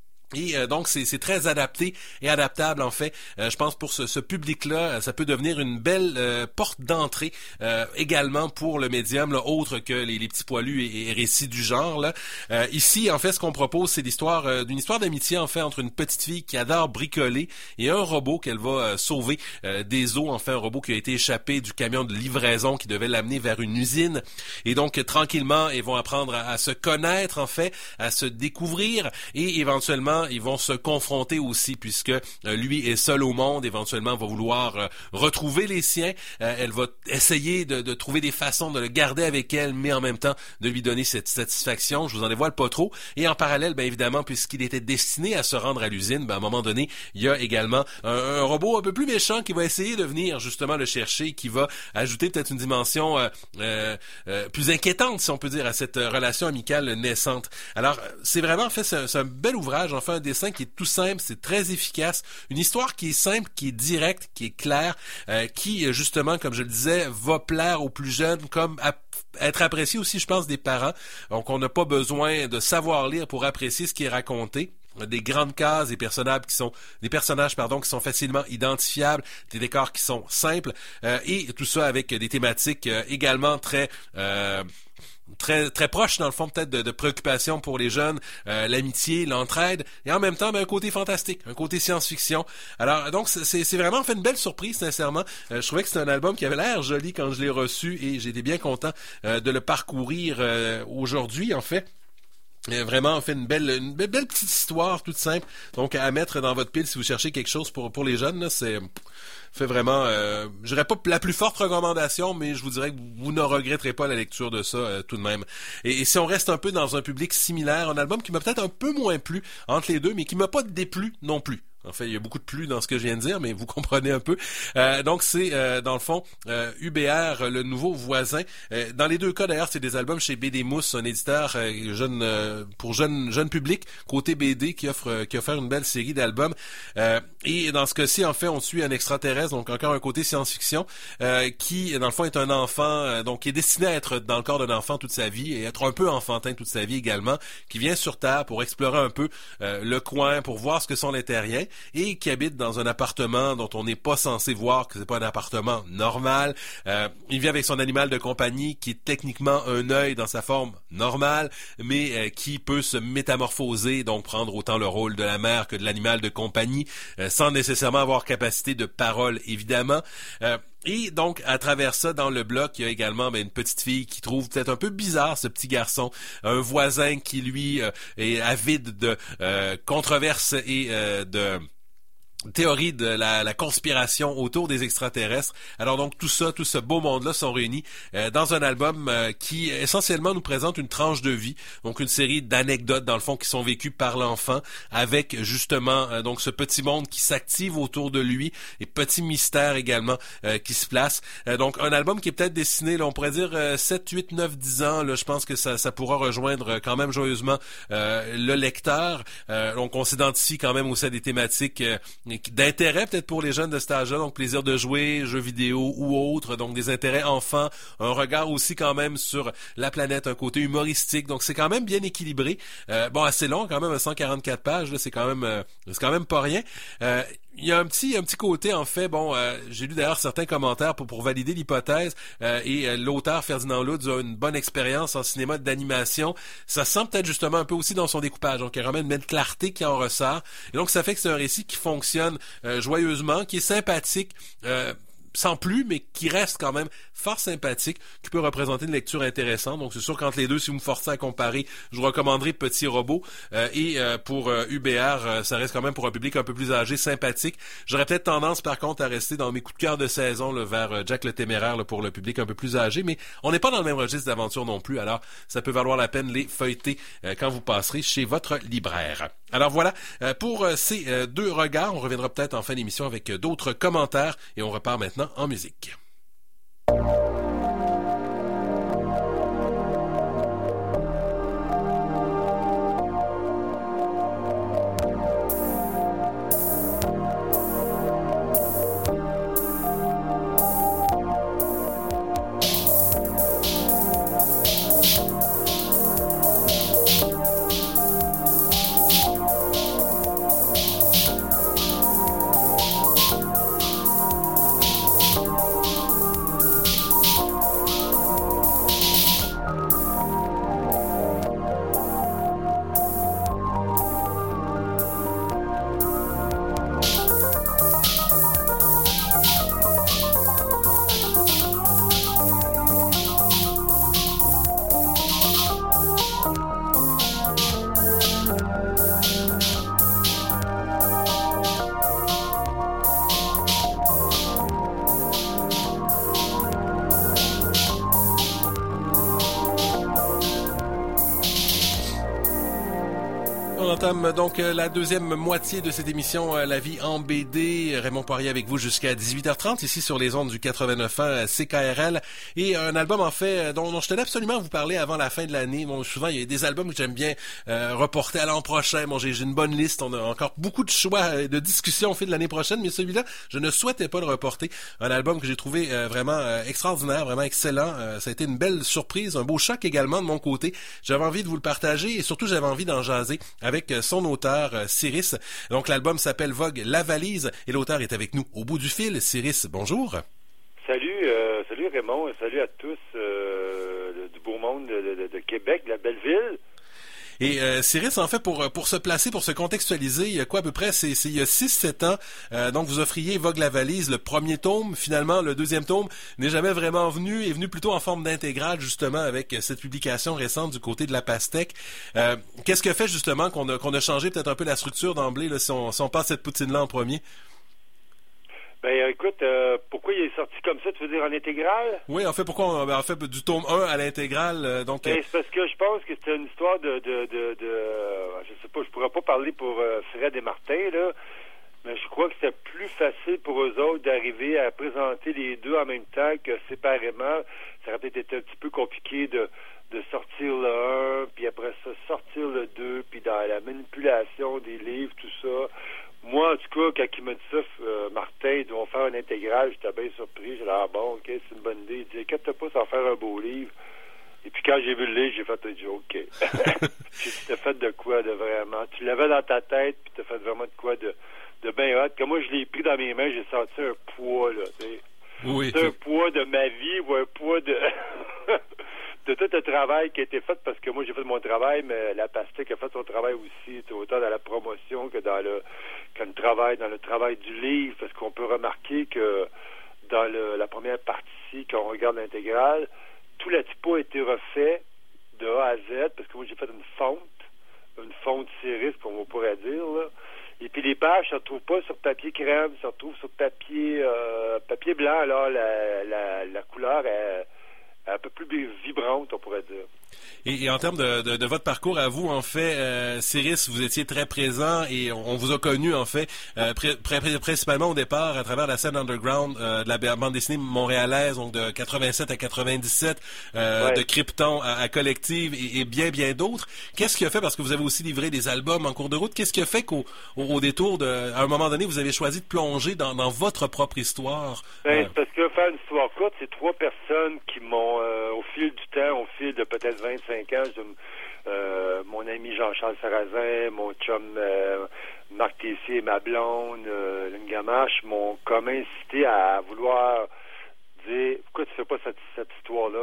Et euh, donc c'est, c'est très adapté et adaptable, en fait. Euh, je pense pour ce, ce public-là, ça peut devenir une belle euh, porte d'entrée euh, également pour le médium, là, autre que les, les petits poilus et, et récits du genre. Là. Euh, ici, en fait, ce qu'on propose, c'est l'histoire euh, d'une histoire d'amitié, en fait, entre une petite fille qui adore bricoler et un robot qu'elle va euh, sauver euh, des eaux. En fait, un robot qui a été échappé du camion de livraison qui devait l'amener vers une usine. Et donc, tranquillement, ils vont apprendre à, à se connaître, en fait, à se découvrir, et éventuellement ils vont se confronter aussi, puisque euh, lui est seul au monde, éventuellement va vouloir euh, retrouver les siens. Euh, elle va essayer de, de trouver des façons de le garder avec elle, mais en même temps de lui donner cette satisfaction. Je vous en dévoile pas trop. Et en parallèle, bien évidemment, puisqu'il était destiné à se rendre à l'usine, ben, à un moment donné, il y a également un, un robot un peu plus méchant qui va essayer de venir justement le chercher, qui va ajouter peut-être une dimension euh, euh, euh, plus inquiétante, si on peut dire, à cette relation amicale naissante. Alors, c'est vraiment, en fait, c'est un, c'est un bel ouvrage, enfin, un dessin qui est tout simple, c'est très efficace, une histoire qui est simple, qui est directe, qui est claire, euh, qui, justement, comme je le disais, va plaire aux plus jeunes, comme à, être apprécié aussi, je pense, des parents. Donc, on n'a pas besoin de savoir lire pour apprécier ce qui est raconté. Des grandes cases, des personnages qui sont des personnages pardon qui sont facilement identifiables, des décors qui sont simples, euh, et tout ça avec des thématiques euh, également très euh, très très proche dans le fond peut-être de, de préoccupations pour les jeunes, euh, l'amitié, l'entraide, et en même temps ben, un côté fantastique, un côté science-fiction. Alors donc c'est c'est vraiment fait une belle surprise, sincèrement. Euh, je trouvais que c'était un album qui avait l'air joli quand je l'ai reçu, et j'ai été bien content euh, de le parcourir euh, aujourd'hui, en fait. Euh, vraiment, on fait une belle, une belle, belle petite histoire toute simple. Donc à mettre dans votre pile si vous cherchez quelque chose pour pour les jeunes, là, c'est fait vraiment, euh, je dirais pas la plus forte recommandation, mais je vous dirais que vous ne regretterez pas la lecture de ça euh, tout de même. Et, et si on reste un peu dans un public similaire, un album qui m'a peut-être un peu moins plu entre les deux, mais qui m'a pas déplu non plus. En fait, il y a beaucoup de plus dans ce que je viens de dire, mais vous comprenez un peu. Euh, donc, c'est, euh, dans le fond, euh, U B R, le nouveau voisin. Euh, dans les deux cas, d'ailleurs, c'est des albums chez B D Mousse, un éditeur euh, jeune euh, pour jeune jeune public, côté B D, qui offre euh, qui a offert une belle série d'albums. Euh, et dans ce cas-ci, en fait, on suit un extraterrestre, donc encore un côté science-fiction, euh, qui, dans le fond, est un enfant, euh, donc qui est destiné à être dans le corps d'un enfant toute sa vie, et être un peu enfantin toute sa vie également, qui vient sur Terre pour explorer un peu euh, le coin, pour voir ce que sont les terriens, et qui habite dans un appartement dont on n'est pas censé voir que c'est pas un appartement normal. Euh, il vit avec son animal de compagnie qui est techniquement un œil dans sa forme normale, mais euh, qui peut se métamorphoser, donc prendre autant le rôle de la mère que de l'animal de compagnie, euh, sans nécessairement avoir capacité de parole, évidemment. Euh, Et donc, à travers ça, dans le bloc, il y a également ben, une petite fille qui trouve peut-être un peu bizarre ce petit garçon, un voisin qui, lui, euh, est avide de euh, controverses et euh, de théorie de la, la conspiration autour des extraterrestres. Alors donc tout ça, tout ce beau monde-là sont réunis euh, dans un album euh, qui essentiellement nous présente une tranche de vie, donc une série d'anecdotes dans le fond qui sont vécues par l'enfant, avec justement euh, donc ce petit monde qui s'active autour de lui, et petits mystères également euh, qui se placent. Euh, donc un album qui est peut-être destiné, là, on pourrait dire euh, sept, huit, neuf, dix ans, là, je pense que ça, ça pourra rejoindre quand même joyeusement euh, le lecteur. Euh, donc on s'identifie quand même aussi à des thématiques euh, d'intérêt peut-être pour les jeunes de cet âge-là, donc plaisir de jouer, jeux vidéo ou autres, donc des intérêts enfants, un regard aussi quand même sur la planète, un côté humoristique, donc c'est quand même bien équilibré. Euh, bon, assez long quand même, à cent quarante-quatre pages, là, c'est quand même euh, c'est quand même pas rien. Euh, Il y a un petit un petit côté, en fait, bon, euh, j'ai lu d'ailleurs certains commentaires pour pour valider l'hypothèse, euh, et euh, l'auteur Ferdinand Loutz a une bonne expérience en cinéma d'animation. Ça sent peut-être justement un peu aussi dans son découpage, donc il y a vraiment une belle clarté qui en ressort. Et donc ça fait que c'est un récit qui fonctionne euh, joyeusement, qui est sympathique, euh, sans plus, mais qui reste quand même fort sympathique, qui peut représenter une lecture intéressante. Donc c'est sûr qu'entre les deux, si vous me forcez à comparer, je vous recommanderai Petit Robot. Euh, et euh, pour euh, U B R, euh, ça reste quand même pour un public un peu plus âgé, sympathique. J'aurais peut-être tendance par contre à rester dans mes coups de cœur de saison là, vers euh, Jack le Téméraire là, pour le public un peu plus âgé, mais on n'est pas dans le même registre d'aventure non plus, alors ça peut valoir la peine les feuilleter euh, quand vous passerez chez votre libraire. Alors voilà, euh, pour euh, ces euh, deux regards, on reviendra peut-être en fin d'émission avec euh, d'autres commentaires et on repart maintenant en musique. On entame donc la deuxième moitié de cette émission La vie en B D. Raymond Poirier avec vous jusqu'à dix-huit heures trente ici sur les ondes du quatre-vingt-neuf point un C K R L. Et un album en fait dont, dont je tenais absolument à vous parler avant la fin de l'année. Bon, souvent il y a des albums que j'aime bien euh, reporter à l'an prochain. Bon, j'ai, j'ai une bonne liste. On a encore beaucoup de choix et de discussions au fil de l'année prochaine, mais celui-là, je ne souhaitais pas le reporter. Un album que j'ai trouvé euh, vraiment euh, extraordinaire, vraiment excellent. Euh, ça a été une belle surprise, un beau choc également de mon côté. J'avais envie de vous le partager et surtout j'avais envie d'en jaser avec son auteur, Cyrus. Donc, l'album s'appelle Vogue la valise et l'auteur est avec nous au bout du fil. Cyrus, bonjour. Salut, euh, salut Raymond, salut à tous euh, du beau monde de, de, de Québec, de la belle ville. Et euh, Cyrus, en fait, pour pour se placer, pour se contextualiser, il y a quoi à peu près, c'est, c'est il y a six sept ans, euh, donc vous offriez Vogue la valise, le premier tome. Finalement, le deuxième tome n'est jamais vraiment venu, est venu plutôt en forme d'intégrale, justement, avec cette publication récente du côté de la pastèque. Euh, qu'est-ce qui a fait, justement, qu'on a qu'on a changé peut-être un peu la structure d'emblée, là, si on, si on passe cette poutine-là en premier? Ben écoute, euh, pourquoi il est sorti comme ça, tu veux dire en intégrale? Oui, en fait, pourquoi on, en fait du tome un à l'intégrale, euh, donc... Ben, c'est parce que je pense que c'était une histoire de, de, de, de euh, je sais pas, je pourrais pas parler pour euh, Fred et Martin, là, mais je crois que c'était plus facile pour eux autres d'arriver à présenter les deux en même temps que séparément. Ça aurait peut-être été un petit peu compliqué de, de sortir le un, puis après ça, sortir le deux, puis dans la manipulation des livres, tout ça... Moi, en tout cas, quand il m'a dit ça, euh, Martin, ils vont faire un intégral, j'étais bien surpris. J'ai dit, ah bon, OK, c'est une bonne idée. Il dit, inquiète pas, ça va faire un beau livre. Et puis quand j'ai vu le livre, j'ai fait, j'ai dit, OK. J'ai dit, t'as fait de quoi, de vraiment? Tu l'avais dans ta tête, puis t'as fait vraiment de quoi de, de bien hot. Comme moi, je l'ai pris dans mes mains, j'ai senti un poids, là, tu sais. Oui. C'est un poids de ma vie ou un poids de... de tout le travail qui a été fait, parce que moi j'ai fait mon travail, mais la pastèque a fait son travail aussi, autant dans la promotion que dans le, que le travail, dans le travail du livre, parce qu'on peut remarquer que dans le, la première partie, quand on regarde l'intégrale, tout le typo a été refait de A à Z, parce que moi j'ai fait une fonte, une fonte Cyrus, comme on pourrait dire, là. Et puis les pages ne se retrouvent pas sur papier crème, se retrouvent sur papier euh, papier blanc, alors la, la, la couleur est un peu plus vibrante, on pourrait dire. Et, et en termes de, de, de votre parcours à vous, en fait, euh, Cyrus, vous étiez très présent et on, on vous a connu, en fait, euh, pré, pré, principalement au départ à travers la scène underground euh, de la bande dessinée montréalaise, donc de quatre-vingt-sept à quatre-vingt-dix-sept, euh, ouais. de Krypton à, à Collective et, et bien, bien d'autres. Qu'est-ce qui a fait, parce que vous avez aussi livré des albums en cours de route, qu'est-ce qui a fait qu'au au, au détour, de, à un moment donné, vous avez choisi de plonger dans, dans votre propre histoire? Ben, euh... c'est parce que, faire une histoire courte, c'est trois personnes qui m'ont, euh, au fil du temps, au fil de peut-être vingt-cinq ans, je, euh, mon ami Jean-Charles Sarrazin, mon chum euh, Marc Tessier et ma blonde, euh, Lynn Gamache, m'ont comme incité à vouloir dire, pourquoi tu fais pas cette, cette histoire-là?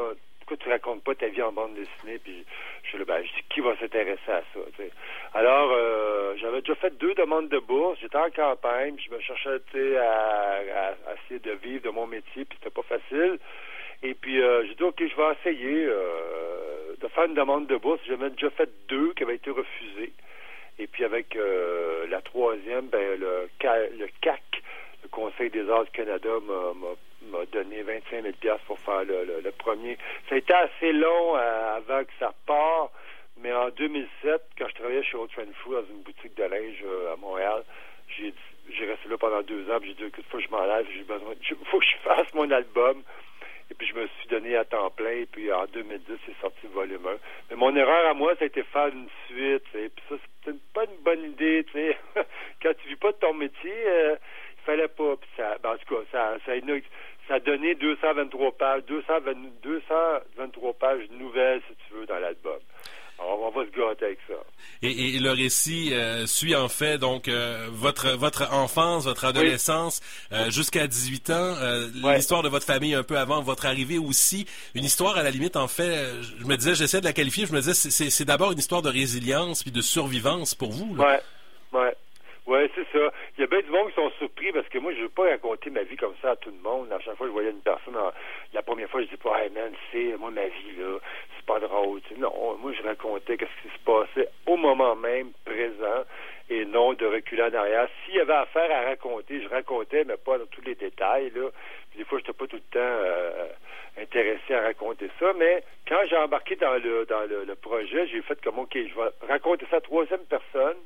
pourquoi tu racontes pas ta vie en bande dessinée? Puis je suis là, ben, je dis, qui va s'intéresser à ça, tu sais? Alors, euh, j'avais déjà fait deux demandes de bourse, j'étais en campagne, puis je me cherchais, tu sais, à, à, à essayer de vivre de mon métier, puis c'était pas facile. Et puis, euh, j'ai dit, OK, je vais essayer euh, de faire une demande de bourse. J'avais déjà fait deux qui avaient été refusées. Et puis, avec euh, la troisième, ben, le, le C A C, le Conseil des arts du Canada, m'a, m'a, m'a donné vingt-cinq mille dollars pour faire le, le, le premier. Ça a été assez long euh, avant que ça parte, mais en deux mille sept, quand je travaillais chez Old Trend Food dans une boutique de linge euh, à Montréal, j'ai dit, j'ai resté là pendant deux ans, puis j'ai dit, écoute, faut que je m'en lève, j'ai besoin, il faut que je fasse mon album. Et puis, je me suis donné à temps plein. Et puis, en deux mille dix, c'est sorti le volume un. Mais mon erreur à moi, ça a été de faire une suite. Et puis ça, c'était pas une bonne idée, tu sais. Quand tu vis pas de ton métier, euh, il fallait pas. Puis ça, ben, en tout cas, ça, ça, a, ça a donné deux cent vingt-trois pages, deux cent vingt, deux cent vingt-trois pages nouvelles, si tu veux, dans l'album. Alors, on va se gâter avec ça. Et, et le récit euh, suit en fait donc euh, votre votre enfance, votre adolescence, oui. euh, jusqu'à dix-huit ans, euh, ouais. L'histoire de votre famille un peu avant votre arrivée aussi, une histoire à la limite en fait, je me disais, j'essaie de la qualifier, je me disais c'est, c'est, c'est d'abord une histoire de résilience puis de survivance pour vous. Là. Ouais, ouais. Oui, c'est ça. Il y a bien du monde qui sont surpris parce que moi, je veux pas raconter ma vie comme ça à tout le monde. À chaque fois que je voyais une personne, en... la première fois, je dis pas, hey man, c'est moi, ma vie, là, c'est pas drôle. Tu sais, non, moi, je racontais qu'est-ce qui se passait au moment même, présent, et non de reculer en arrière. S'il y avait affaire à raconter, je racontais, mais pas dans tous les détails, là. Puis des fois, je n'étais pas tout le temps euh, intéressé à raconter ça. Mais quand j'ai embarqué dans le dans le, le projet, j'ai fait comme, OK, je vais raconter ça à troisième personne.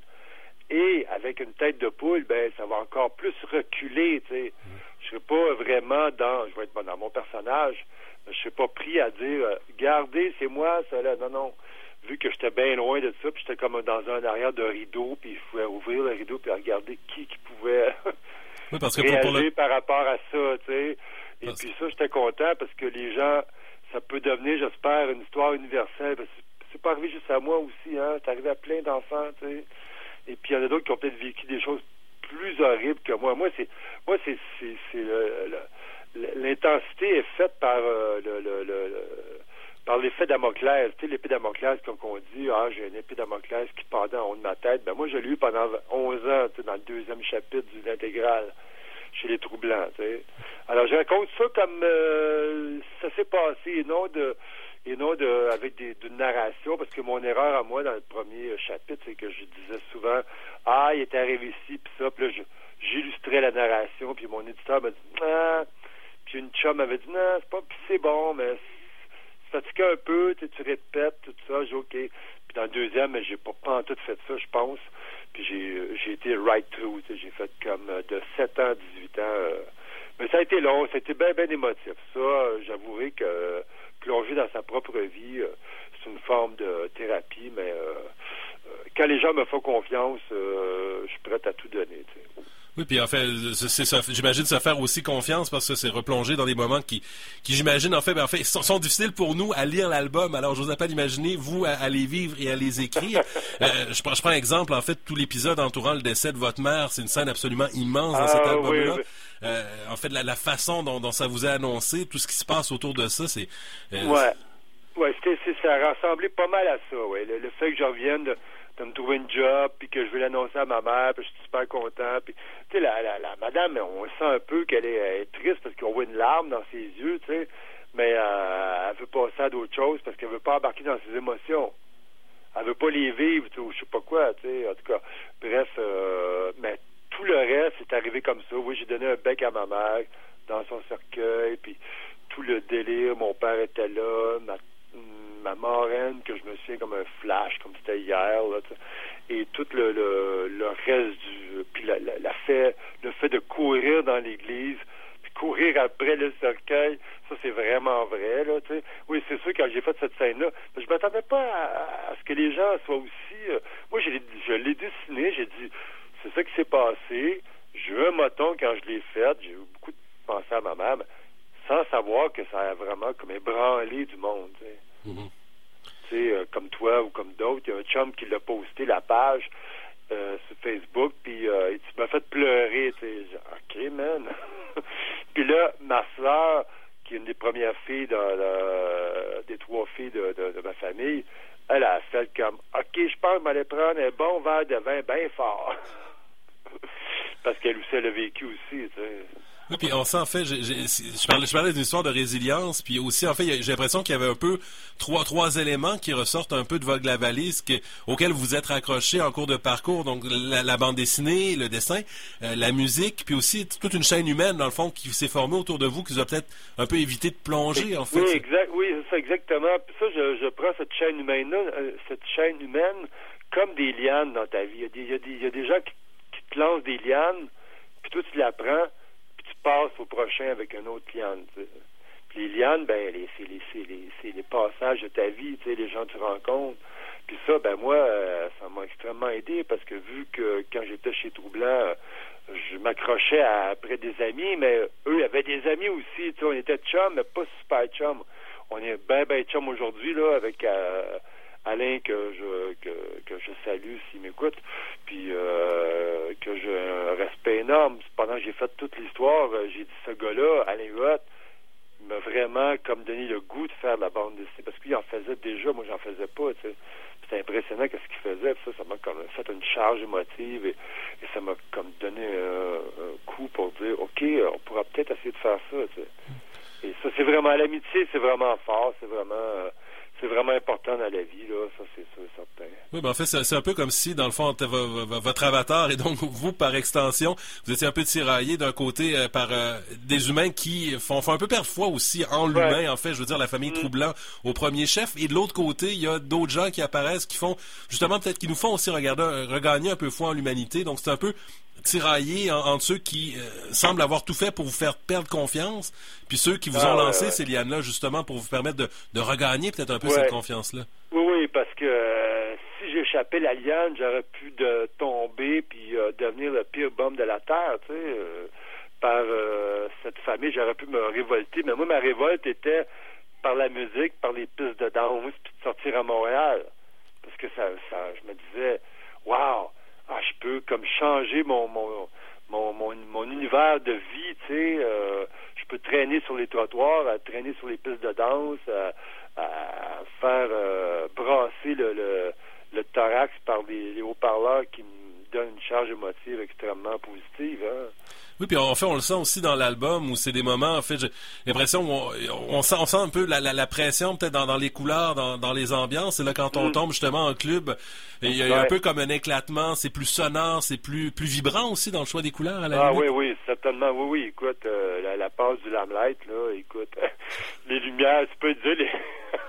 Et avec une tête de poule, ben ça va encore plus reculer, tu sais. Je serai pas vraiment dans, je vais être dans mon personnage, je serai pas pris à dire, euh, regardez, c'est moi, ça là. Non, non. Vu que j'étais bien loin de ça, puis j'étais comme dans un arrière de rideau, puis il pouvait ouvrir le rideau puis regarder qui qui pouvait oui, parce que réagir pour, pour le... par rapport à ça, tu sais. Et parce... puis ça, j'étais content parce que les gens, ça peut devenir, j'espère, une histoire universelle. Parce que c'est pas arrivé juste à moi aussi, hein. C'est arrivé à plein d'enfants, tu sais. Et puis, il y en a d'autres qui ont peut-être vécu des choses plus horribles que moi. Moi, c'est moi c'est, c'est, c'est le, le, l'intensité est faite par euh, le, le, le, le par l'effet Damoclès. Tu sais, l'épée Damoclès, comme on dit, ah, j'ai une épée Damoclès qui pendait en haut de ma tête. Ben moi, je l'ai eu pendant onze ans, tu sais, dans le deuxième chapitre de l'intégrale, chez les Troublants, tu sais. Alors, je raconte ça comme euh, ça s'est passé, et non de... et non de, avec des, d'une narration, parce que mon erreur à moi dans le premier chapitre, c'est que je disais souvent, ah, il est arrivé ici, puis ça, puis là, je, j'illustrais la narration, puis mon éditeur m'a dit, ah, puis une chum m'avait dit, non, c'est pas, puis c'est bon, mais c'est fatigué un peu, tu, tu répètes, tout ça, j'ai OK. Puis dans le deuxième, mais j'ai pas, pas en tout fait ça, je pense, puis j'ai, j'ai été right through, tu sais, j'ai fait comme de sept ans à dix-huit ans, euh, mais ça a été long, ça a été bien, bien émotif. Ça, euh, j'avouerai que euh, plonger dans sa propre vie, euh, c'est une forme de thérapie, mais euh, euh, quand les gens me font confiance, euh, je suis prêt à tout donner, tu sais. Oui, puis en fait, c'est ça, j'imagine se faire aussi confiance parce que c'est replonger dans des moments qui, qui j'imagine, en fait, ben, en fait, sont, sont difficiles pour nous à lire l'album. Alors, je n'ose pas l'imaginer, vous, à, à les vivre et à les écrire. euh, je, prends, je prends exemple, en fait, tout l'épisode entourant le décès de votre mère. C'est une scène absolument immense dans ah, cet album-là. Oui, oui. Euh, en fait, la, la façon dont, dont ça vous a annoncé, tout ce qui se passe autour de ça, c'est... Euh, ouais, ouais, c'était, c'est, ça a ressemblé pas mal à ça, ouais. Le, le fait que je revienne de... de me trouver une job, puis que je vais l'annoncer à ma mère, puis je suis super content. Puis, tu sais, la, la, la madame, on sent un peu qu'elle est, elle est triste parce qu'on voit une larme dans ses yeux, tu sais, mais euh, elle veut passer à d'autres choses parce qu'elle veut pas embarquer dans ses émotions. Elle veut pas les vivre, tu sais, je sais pas quoi, tu sais, en tout cas. Bref, euh, mais tout le reste, c'est arrivé comme ça. Oui, j'ai donné un bec à ma mère dans son cercueil, puis tout le délire, mon père était là, ma ma marraine, que je me souviens comme un flash, comme c'était hier, là, et tout le, le, le reste du... Puis la, la, la fait, le fait de courir dans l'église, puis courir après le cercueil, ça, c'est vraiment vrai, là, tu sais. Oui, c'est sûr, quand j'ai fait cette scène-là, je m'attendais pas à, à ce que les gens soient aussi... Euh, moi, je l'ai, je l'ai dessiné, j'ai dit, c'est ça qui s'est passé, j'ai eu un moton quand je l'ai fait, j'ai eu beaucoup de pensées à ma mère, mais sans savoir que ça a vraiment comme ébranlé du monde, tu sais. Mm-hmm. Tu sais, euh, comme toi ou comme d'autres, il y a un chum qui l'a posté la page euh, sur Facebook, puis euh, tu m'as fait pleurer, tu sais. OK, man. Puis là, ma soeur, qui est une des premières filles dans la, des trois filles de, de, de ma famille, elle a fait comme OK, je pense que je m'allais prendre un bon verre de vin bien fort. Parce qu'elle aussi, elle a vécu aussi, tu sais. Oui, puis on sent, en fait, j'ai, j'ai, je parlais, je parlais d'une histoire de résilience, puis aussi, en fait, j'ai l'impression qu'il y avait un peu trois, trois éléments qui ressortent un peu de votre la valise, que, auxquels vous êtes raccrochés en cours de parcours, donc la, la bande dessinée, le dessin, euh, la musique, puis aussi toute une chaîne humaine, dans le fond, qui s'est formée autour de vous, qui vous a peut-être un peu évité de plonger, en fait. Oui, exact, oui, c'est ça, exactement. Puis ça, je, je prends cette chaîne humaine-là, euh, cette chaîne humaine, comme des lianes dans ta vie. Il y a des, il y a des, il y a des gens qui, qui te lancent des lianes, puis toi, tu la prends, tu passes au prochain avec un autre liane. Tu sais. Puis les lianes, ben, les, c'est, les, c'est, les, c'est les passages de ta vie, tu sais, les gens que tu rencontres. Puis ça, ben moi, euh, ça m'a extrêmement aidé parce que vu que quand j'étais chez Troublant, je m'accrochais à, après des amis, mais eux avaient des amis aussi. Tu sais, on était chums, mais pas super chums. On est ben ben chums aujourd'hui là avec euh, Alain que je que, que je salue s'il m'écoute, puis euh, que j'ai un respect énorme. Pendant que j'ai fait toute l'histoire, j'ai dit ce gars-là, Alain Huot, m'a vraiment comme donné le goût de faire de la bande dessinée, parce qu'il en faisait déjà, moi j'en faisais pas, tu sais. C'était impressionnant qu'est-ce qu'il faisait, puis ça, ça m'a comme fait une charge émotive et, et ça m'a comme donné un, un coup pour dire OK, on pourra peut-être essayer de faire ça, tu sais. Et ça, c'est vraiment l'amitié, c'est vraiment fort, c'est vraiment euh, c'est vraiment important dans la vie, là, ça c'est sûr, certain. Oui, ben en fait, c'est, c'est un peu comme si, dans le fond, votre avatar, et donc vous, par extension, vous étiez un peu tiraillé d'un côté euh, par euh, des humains qui font, font un peu perdre foi aussi en l'humain, ouais. En fait, je veux dire, la famille mmh. Troublant au premier chef, et de l'autre côté, il y a d'autres gens qui apparaissent, qui font, justement, peut-être, qui nous font aussi regarder, regagner un peu foi en l'humanité, donc c'est un peu tiraillé en, entre ceux qui euh, semblent avoir tout fait pour vous faire perdre confiance, puis ceux qui vous ah, ont lancé ouais, ouais. ces lianes-là, justement, pour vous permettre de, de regagner peut-être un peu ouais. cette confiance-là. Oui, oui, parce que euh, si j'échappais la liane, j'aurais pu de tomber puis euh, devenir le pire bum de la terre, tu sais, euh, par euh, cette famille, j'aurais pu me révolter. Mais moi, ma révolte était par la musique, par les pistes de danse, puis de sortir à Montréal. Parce que ça, ça je me disais, wow, ah, je peux comme changer mon mon mon mon, mon univers de vie, tu sais, euh, je peux traîner sur les trottoirs, à traîner sur les pistes de danse, à, à faire euh, brasser le, le le thorax par les, les haut-parleurs qui me donnent une charge émotive extrêmement positive, hein. Oui, puis en fait, on le sent aussi dans l'album où c'est des moments, en fait, j'ai l'impression qu'on on sent, on sent un peu la, la, la pression peut-être dans, dans les couleurs, dans, dans les ambiances. Et là, quand on mm. tombe justement en club, il y a, ouais. un peu comme un éclatement, c'est plus sonore, c'est plus plus vibrant aussi dans le choix des couleurs à la Ah limite. oui, oui, certainement, oui, oui. Écoute, euh, la, la passe du lamelight, là, écoute, les lumières, tu peux dire, les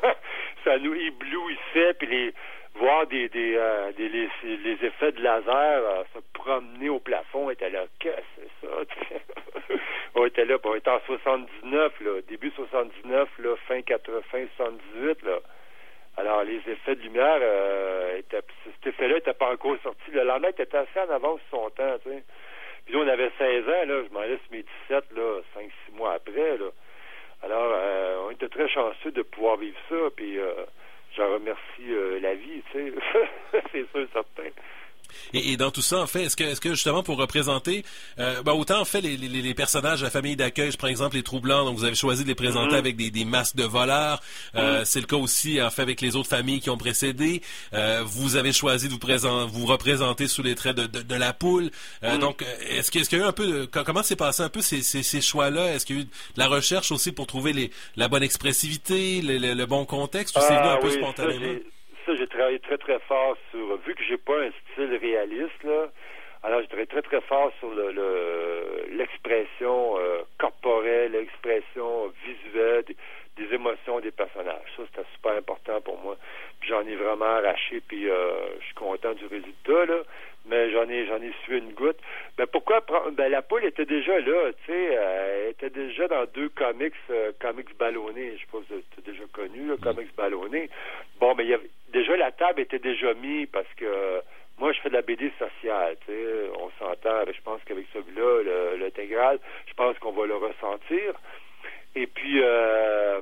ça nous éblouissait, puis les voir des, des, euh, des les, les effets de laser euh, se promener au plafond, on était là, qu'est-ce que c'est ça? On était là, on était en soixante-dix-neuf, là, début soixante-dix-neuf, là, fin quatre-vingts, fin soixante-dix-huit, là. Alors, les effets de lumière, euh, étaient, cet effet-là n'était pas encore sorti. Le lendemain, était assez en avance sur son temps, tu sais. Puis là, on avait seize ans, là, je m'en laisse mes dix-sept, là, cinq six mois après, là. Alors, euh, on était très chanceux de pouvoir vivre ça, puis euh, j'en remercie euh, la vie, tu sais. C'est sûr, certain. Et, et dans tout ça, en fait, est-ce que, est-ce que justement pour représenter, euh, ben autant en fait les, les, les personnages de la famille d'accueil, par exemple les Troublants, donc vous avez choisi de les présenter mm-hmm. avec des, des masques de voleurs. Euh, mm-hmm. C'est le cas aussi en fait avec les autres familles qui ont précédé. Euh, vous avez choisi de vous présenter, vous représenter sous les traits de, de, de la poule. Euh, mm-hmm. Donc, est-ce, que, est-ce qu'il y a eu un peu, de, comment s'est passé un peu ces, ces, ces choix-là? Est-ce qu'il y a eu de la recherche aussi pour trouver les, la bonne expressivité, le, le, le bon contexte, ou c'est venu un peu oui, spontanément? Ça, j'ai travaillé très, très fort sur... Vu que j'ai pas un style réaliste, là, alors j'ai travaillé très, très fort sur le, le l'expression euh, corporelle, l'expression visuelle des, des émotions des personnages. Ça, c'était super important pour moi. Puis j'en ai vraiment arraché, puis euh, je suis content du résultat, là. Mais j'en ai j'en ai sué une goutte. Ben pourquoi prendre... Ben la poule était déjà là, tu sais, euh, elle était déjà dans deux comics, euh, comics ballonnés. Je sais pas si tu as déjà connu, là, comics ballonnés. Bon, mais il y avait déjà la table était déjà mise parce que euh, moi je fais de la B D sociale, tu sais, on s'entend, je pense qu'avec celui-là, le, l'intégral, je pense qu'on va le ressentir. Et puis euh,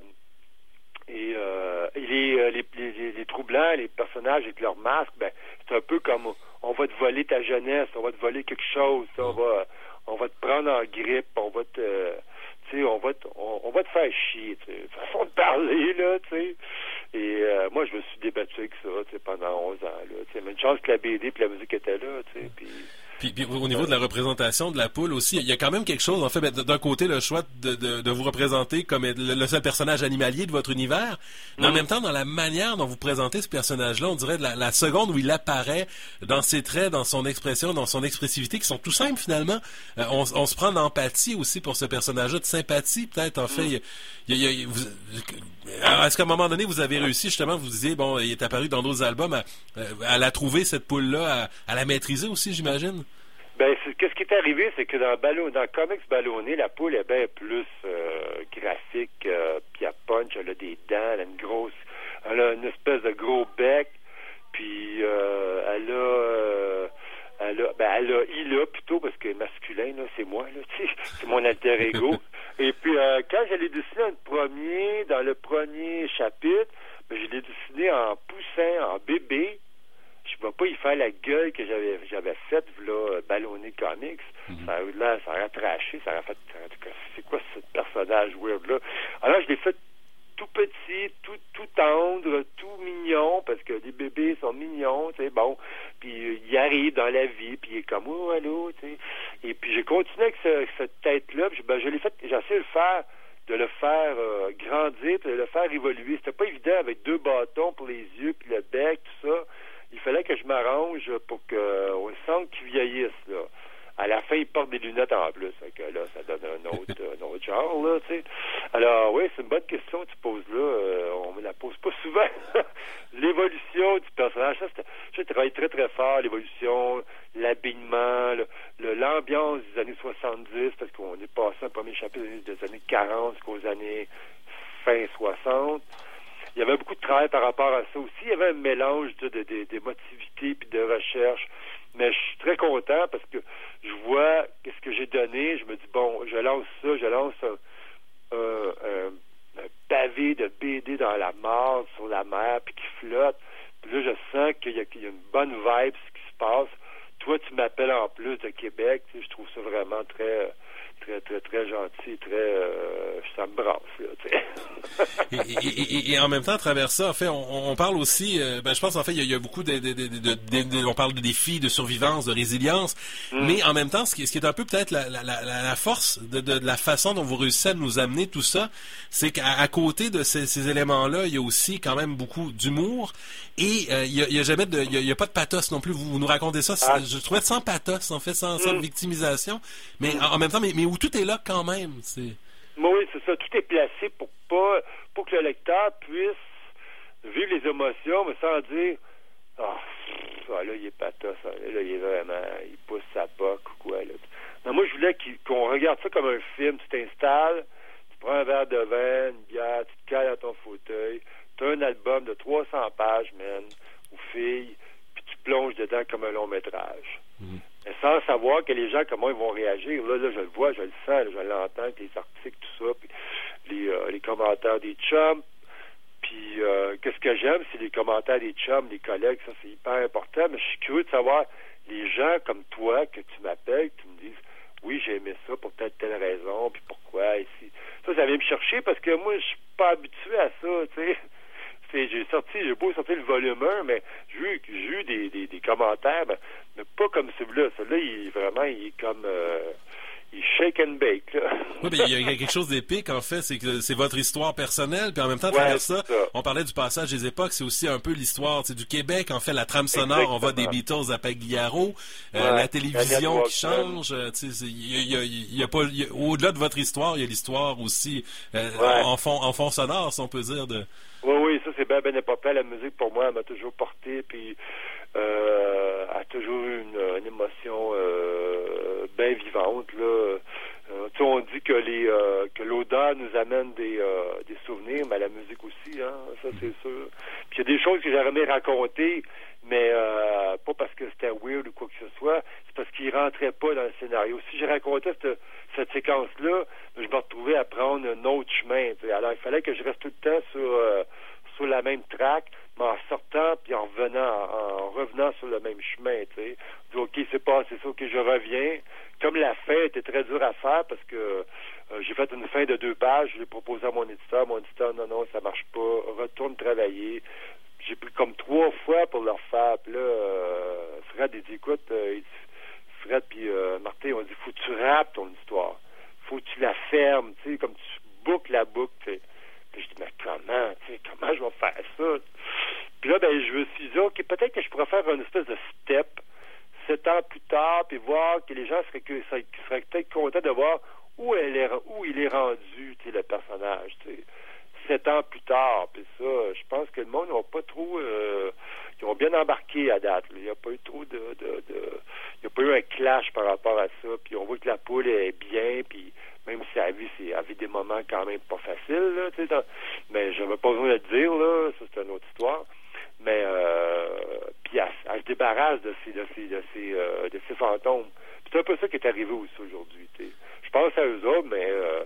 et, euh, et les, les, les, les Troublants, les personnages avec leurs masques, ben c'est un peu comme on va te voler ta jeunesse, on va te voler quelque chose, on va on va te prendre en grippe, on va te tu sais, on va te, on, on va te faire chier, tu sais, façon de parler, là, tu sais. Et euh, moi, je me suis débattu avec ça, tu sais, pendant onze ans, là, tu sais. Mais une chance que la B D puis la musique étaient là, tu sais, puis... Puis, puis au niveau de la représentation de la poule aussi, il y a quand même quelque chose, en fait, ben, d'un côté, le choix de, de, de vous représenter comme le, le seul personnage animalier de votre univers, mais mm. en même temps, dans la manière dont vous présentez ce personnage-là, on dirait la, la seconde où il apparaît, dans ses traits, dans son expression, dans son expressivité, qui sont tout simples finalement, euh, on, on se prend d'empathie aussi pour ce personnage-là, de sympathie peut-être, en fait. Mm. Il y a, il y a, vous, alors, est-ce qu'à un moment donné, vous avez réussi, justement, vous disiez, bon, il est apparu dans d'autres albums, à, à la trouver, cette poule-là, à, à la maîtriser aussi, j'imagine? Ben, qu'est-ce qui est arrivé, c'est que dans Ballon, dans Comics Ballonné, la poule est bien plus euh, graphique, euh, puis elle punch, elle a des dents, elle a une grosse, elle a une espèce de gros bec, puis euh, elle a, euh, elle a, ben, elle a il a plutôt, parce que masculin, là, c'est moi, là, tu sais, c'est mon alter ego. Et puis, euh, quand je l'ai dessiné en premier, dans le premier chapitre, ben, je l'ai dessiné en poussin, en bébé. Je ne vais pas y faire la gueule que j'avais j'avais faite, là, Ballonné Comics. Mm-hmm. Ça, là, ça aurait traché, ça aurait fait... C'est quoi ce personnage weird-là? Alors, je l'ai fait tout petit, tout, tout tendre, tout mignon, parce que les bébés sont mignons, tu sais, bon. Puis, euh, il arrive dans la vie, puis il est comme, oh, allô, tu sais. Et puis, j'ai continué avec ce, cette tête-là, puis ben, je l'ai fait, j'ai essayé de le faire, de le faire euh, grandir, puis de le faire évoluer. C'était pas évident avec deux bâtons pour les yeux, puis le bec, tout ça. Il fallait que je m'arrange pour qu'on sente qu'il vieillisse, là. À la fin, il porte des lunettes en plus. Fait que là, ça donne un autre, un autre genre, là, tu sais. Alors, oui, c'est une bonne question que tu poses là. Euh, on me la pose pas souvent. L'évolution du personnage, ça, j'ai travaillé très, très fort. L'évolution, l'habillement, le, le, l'ambiance des années soixante-dix, parce qu'on est passé un premier chapitre des années quarante jusqu'aux années fin soixante. Il y avait beaucoup de travail par rapport à ça aussi. Il y avait un mélange de, de, de, d'émotivité puis de recherche. Mais je suis très content parce que je vois qu'est-ce que j'ai donné. Je me dis, bon, je lance ça, je lance un, un, un, un pavé de B D dans la mare, sur la mer, puis qui flotte. Puis là, je sens qu'il y a, qu'il y a une bonne vibe, ce qui se passe. Toi, tu m'appelles en plus de Québec. Tu sais, je trouve ça vraiment très... très, très, très gentil, très... Euh, ça me brasse, là, tu sais. et, et, et en même temps, à travers ça, en fait, on, on parle aussi... Euh, ben, je pense, en fait, il y a, il y a beaucoup de, de, de, de, de, de... On parle de défis, de survivance, de résilience, mm. mais en même temps, ce qui, ce qui est un peu peut-être la, la, la, la force de, de, de la façon dont vous réussissez à nous amener tout ça, c'est qu'à à côté de ces, ces éléments-là, il y a aussi quand même beaucoup d'humour, et euh, il y a, il y a jamais de... Il y a, il y a pas de pathos non plus. Vous, vous nous racontez ça, ah. je trouvais sans pathos, en fait, sans, sans mm. victimisation, mais mm. en, en même temps, mais, mais où tout est là quand même, c'est... Oui, c'est ça. Tout est placé pour pas, pour que le lecteur puisse vivre les émotions, mais sans dire, ah, oh, ah là, il est patos, là, là, il est vraiment, il pousse sa boque ou quoi, là. Non, moi, je voulais qu'on regarde ça comme un film. Tu t'installes, tu prends un verre de vin, une bière, tu te cales dans ton fauteuil, tu as un album de trois cents pages, man, ou fille, puis tu plonges dedans comme un long métrage. Mm. Mais sans savoir que les gens, comment ils vont réagir. Là, là, je le vois, je le sens, là, je l'entends, avec les articles, tout ça, puis les, euh, les commentaires des chums. Puis, euh, qu'est-ce que j'aime, c'est les commentaires des chums, des collègues, ça, c'est hyper important. Mais je suis curieux de savoir, les gens comme toi, que tu m'appelles, tu me dises, oui, j'ai aimé ça pour telle, telle raison, puis pourquoi, ici. Ça, ça vient me chercher parce que moi, je suis pas habitué à ça, tu sais. C'est, j'ai sorti, j'ai beau sortir le volume un, mais j'ai eu, j'ai eu des, des, des commentaires, ben, mais pas comme celui-là. Celui-là, il, vraiment, il est comme... Euh, il shake and bake, là. Oui, mais il y a quelque chose d'épique, en fait, c'est que c'est votre histoire personnelle, puis en même temps, à travers ouais, ça, ça, on parlait du passage des époques, c'est aussi un peu l'histoire du Québec, en fait, la trame sonore, exactement. On va des Beatles à Pagliaro, euh, ouais, la télévision la qui change, tu sais, il y a, il y a pas, il y a, au-delà de votre histoire, il y a l'histoire aussi, euh, ouais. en, fond, en fond sonore, si on peut dire, de... Oui, oui, ça, c'est bien, bien important. La musique, pour moi, elle m'a toujours porté, puis euh, a toujours eu une, une émotion euh, bien vivante, là. Euh, tu sais, on dit que les euh, que l'odeur nous amène des euh, des souvenirs, mais la musique aussi, hein, ça, c'est sûr. Puis il y a des choses que j'aurais aimé raconter, mais euh, pas parce que c'était weird ou quoi que ce soit, c'est parce qu'ils rentraient pas dans le scénario. Si j'ai raconté cette, cette séquence-là, je me retrouvais à prendre un autre chemin. T'sais. Alors, il fallait que je reste tout le temps sur euh, sur la même track, mais en sortant puis en revenant, en, en revenant sur le même chemin. Tu dis, OK, c'est passé ça, OK, je reviens. Comme la fin était très dure à faire parce que Euh, j'ai fait une fin de deux pages, je l'ai proposé à mon éditeur. Mon éditeur, non, non, ça marche pas, retourne travailler. J'ai pris comme trois fois pour leur faire. Puis là, euh, Fred, il dit, écoute, euh, il dit, Fred puis euh, Martin, on dit, faut que tu rappes ton histoire. Faut que tu la fermes, tu sais, comme tu boucles la boucle, tu sais. Puis je dis, mais comment, tu sais, comment je vais faire ça? Puis là, ben, je me suis dit, OK, peut-être que je pourrais faire une espèce de step sept ans plus tard, puis voir que les gens seraient, que, seraient, seraient peut-être contents de voir où, elle est, où il est rendu, tu sais, le personnage, tu sais. Sept ans plus tard, puis ça, je pense que le monde n'a pas trop... Euh, ils ont bien embarqué à date. Là. Il n'y a pas eu trop de... de, de il n'y a pas eu un clash par rapport à ça. Puis on voit que la poule est bien, puis même si elle vit, c'est, elle vit des moments quand même pas faciles, là, tu sais, dans, mais je n'avais pas besoin de le dire, là, ça c'est une autre histoire. Mais, euh, puis elle, elle se débarrasse de ces, de ces, de ces, euh, de ces fantômes. Puis c'est un peu ça qui est arrivé aussi aujourd'hui, tu sais. Je pense à eux autres, mais... Euh,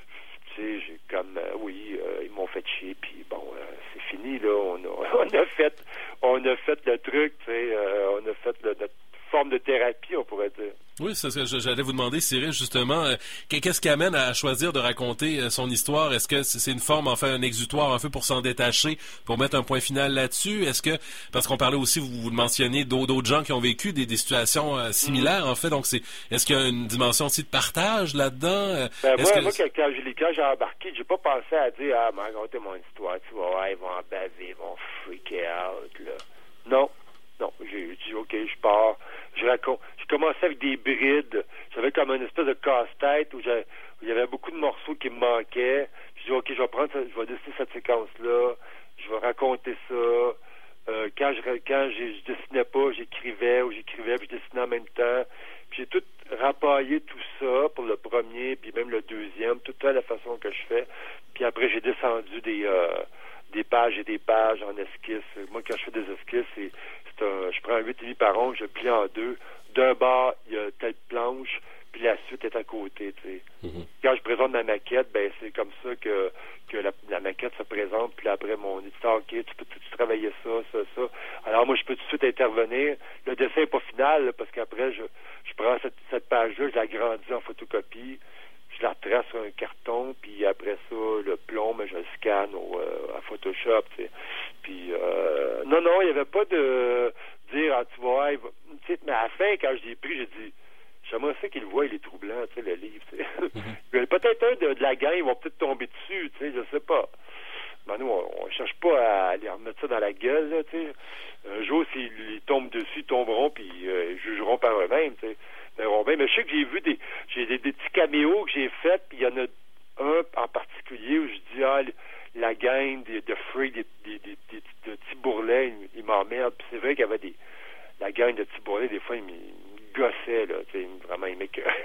tu sais, j'ai comme, euh, oui, euh, ils m'ont fait chier, puis bon, euh, c'est fini, là, on a, on a fait, on a fait le truc, tu sais, euh, on a fait le, notre forme de thérapie, on pourrait dire. Oui, c'est ce que j'allais vous demander, Cyril, justement, euh, qu'est-ce qui amène à choisir de raconter euh, son histoire? Est-ce que c'est une forme, enfin, un exutoire un peu pour s'en détacher, pour mettre un point final là-dessus? Est-ce que, parce qu'on parlait aussi, vous, vous le mentionnez, d'autres gens qui ont vécu des, des situations euh, similaires, mmh. en fait, donc c'est, est-ce qu'il y a une dimension aussi de partage là-dedans? Ben, moi, que... moi quand, quand, j'ai, quand j'ai embarqué, j'ai pas pensé à dire, ah, m'a raconté mon histoire, tu vois, ouais, ils vont en baver, ils vont freaker out, là. Non. Non, j'ai dit, OK, je pars. Je raconte. J'ai commencé avec des brides. J'avais comme une espèce de casse-tête où, où il y avait beaucoup de morceaux qui me manquaient. J'ai dit, OK, je vais prendre, ça, je vais dessiner cette séquence-là. Je vais raconter ça. Euh, quand je quand je, je dessinais pas, j'écrivais ou j'écrivais, puis je dessinais en même temps. Puis j'ai tout rapaillé tout ça pour le premier, puis même le deuxième, toute la façon que je fais. Puis après, j'ai descendu des... Euh, des pages et des pages en esquisse. Moi, quand je fais des esquisses, c'est, c'est un, je prends un huit virgule cinq par onze, je plie en deux. D'un bord, il y a telle planche, puis la suite est à côté, tu sais. Mm-hmm. Quand je présente ma maquette, ben c'est comme ça que, que la, la maquette se présente, puis après, mon éditeur, OK, tu peux tout travailler ça, ça, ça. Alors, moi, je peux tout de suite intervenir. Le dessin n'est pas final, là, parce qu'après, je, je prends cette, cette page-là, je l'agrandis en photocopie, je la retrace sur un carton, puis après ça, le plomb, mais je le scanne au, euh, à Photoshop, tu sais. Puis, euh, non, non, il n'y avait pas de dire, ah, tu vois, tu sais, mais à la fin, quand je l'ai pris, j'ai dit, j'aimerais ça qu'il le voit, il est troublant, tu sais, le livre, tu sais. Mm-hmm. Peut-être un de, de la gang, ils vont peut-être tomber dessus, tu sais, je sais pas. Ben, nous, on ne cherche pas à aller remettre ça dans la gueule, là, tu sais. Un jour, s'ils tombent dessus, ils tomberont, puis euh, ils jugeront par eux-mêmes, tu sais. Mais, bon, ben, mais je sais que j'ai vu des, j'ai des, des petits caméos que j'ai faits, puis il y en a un en particulier où je dis, ah, la gang de, de freaks, des, des, des, des, des, de petits bourrelets, ils, ils m'emmerdent. Puis c'est vrai qu'il y avait des, la gang de petits bourrelets, des fois, ils me, ils me gossaient, là, tu sais, vraiment, ils m'écoeuraient.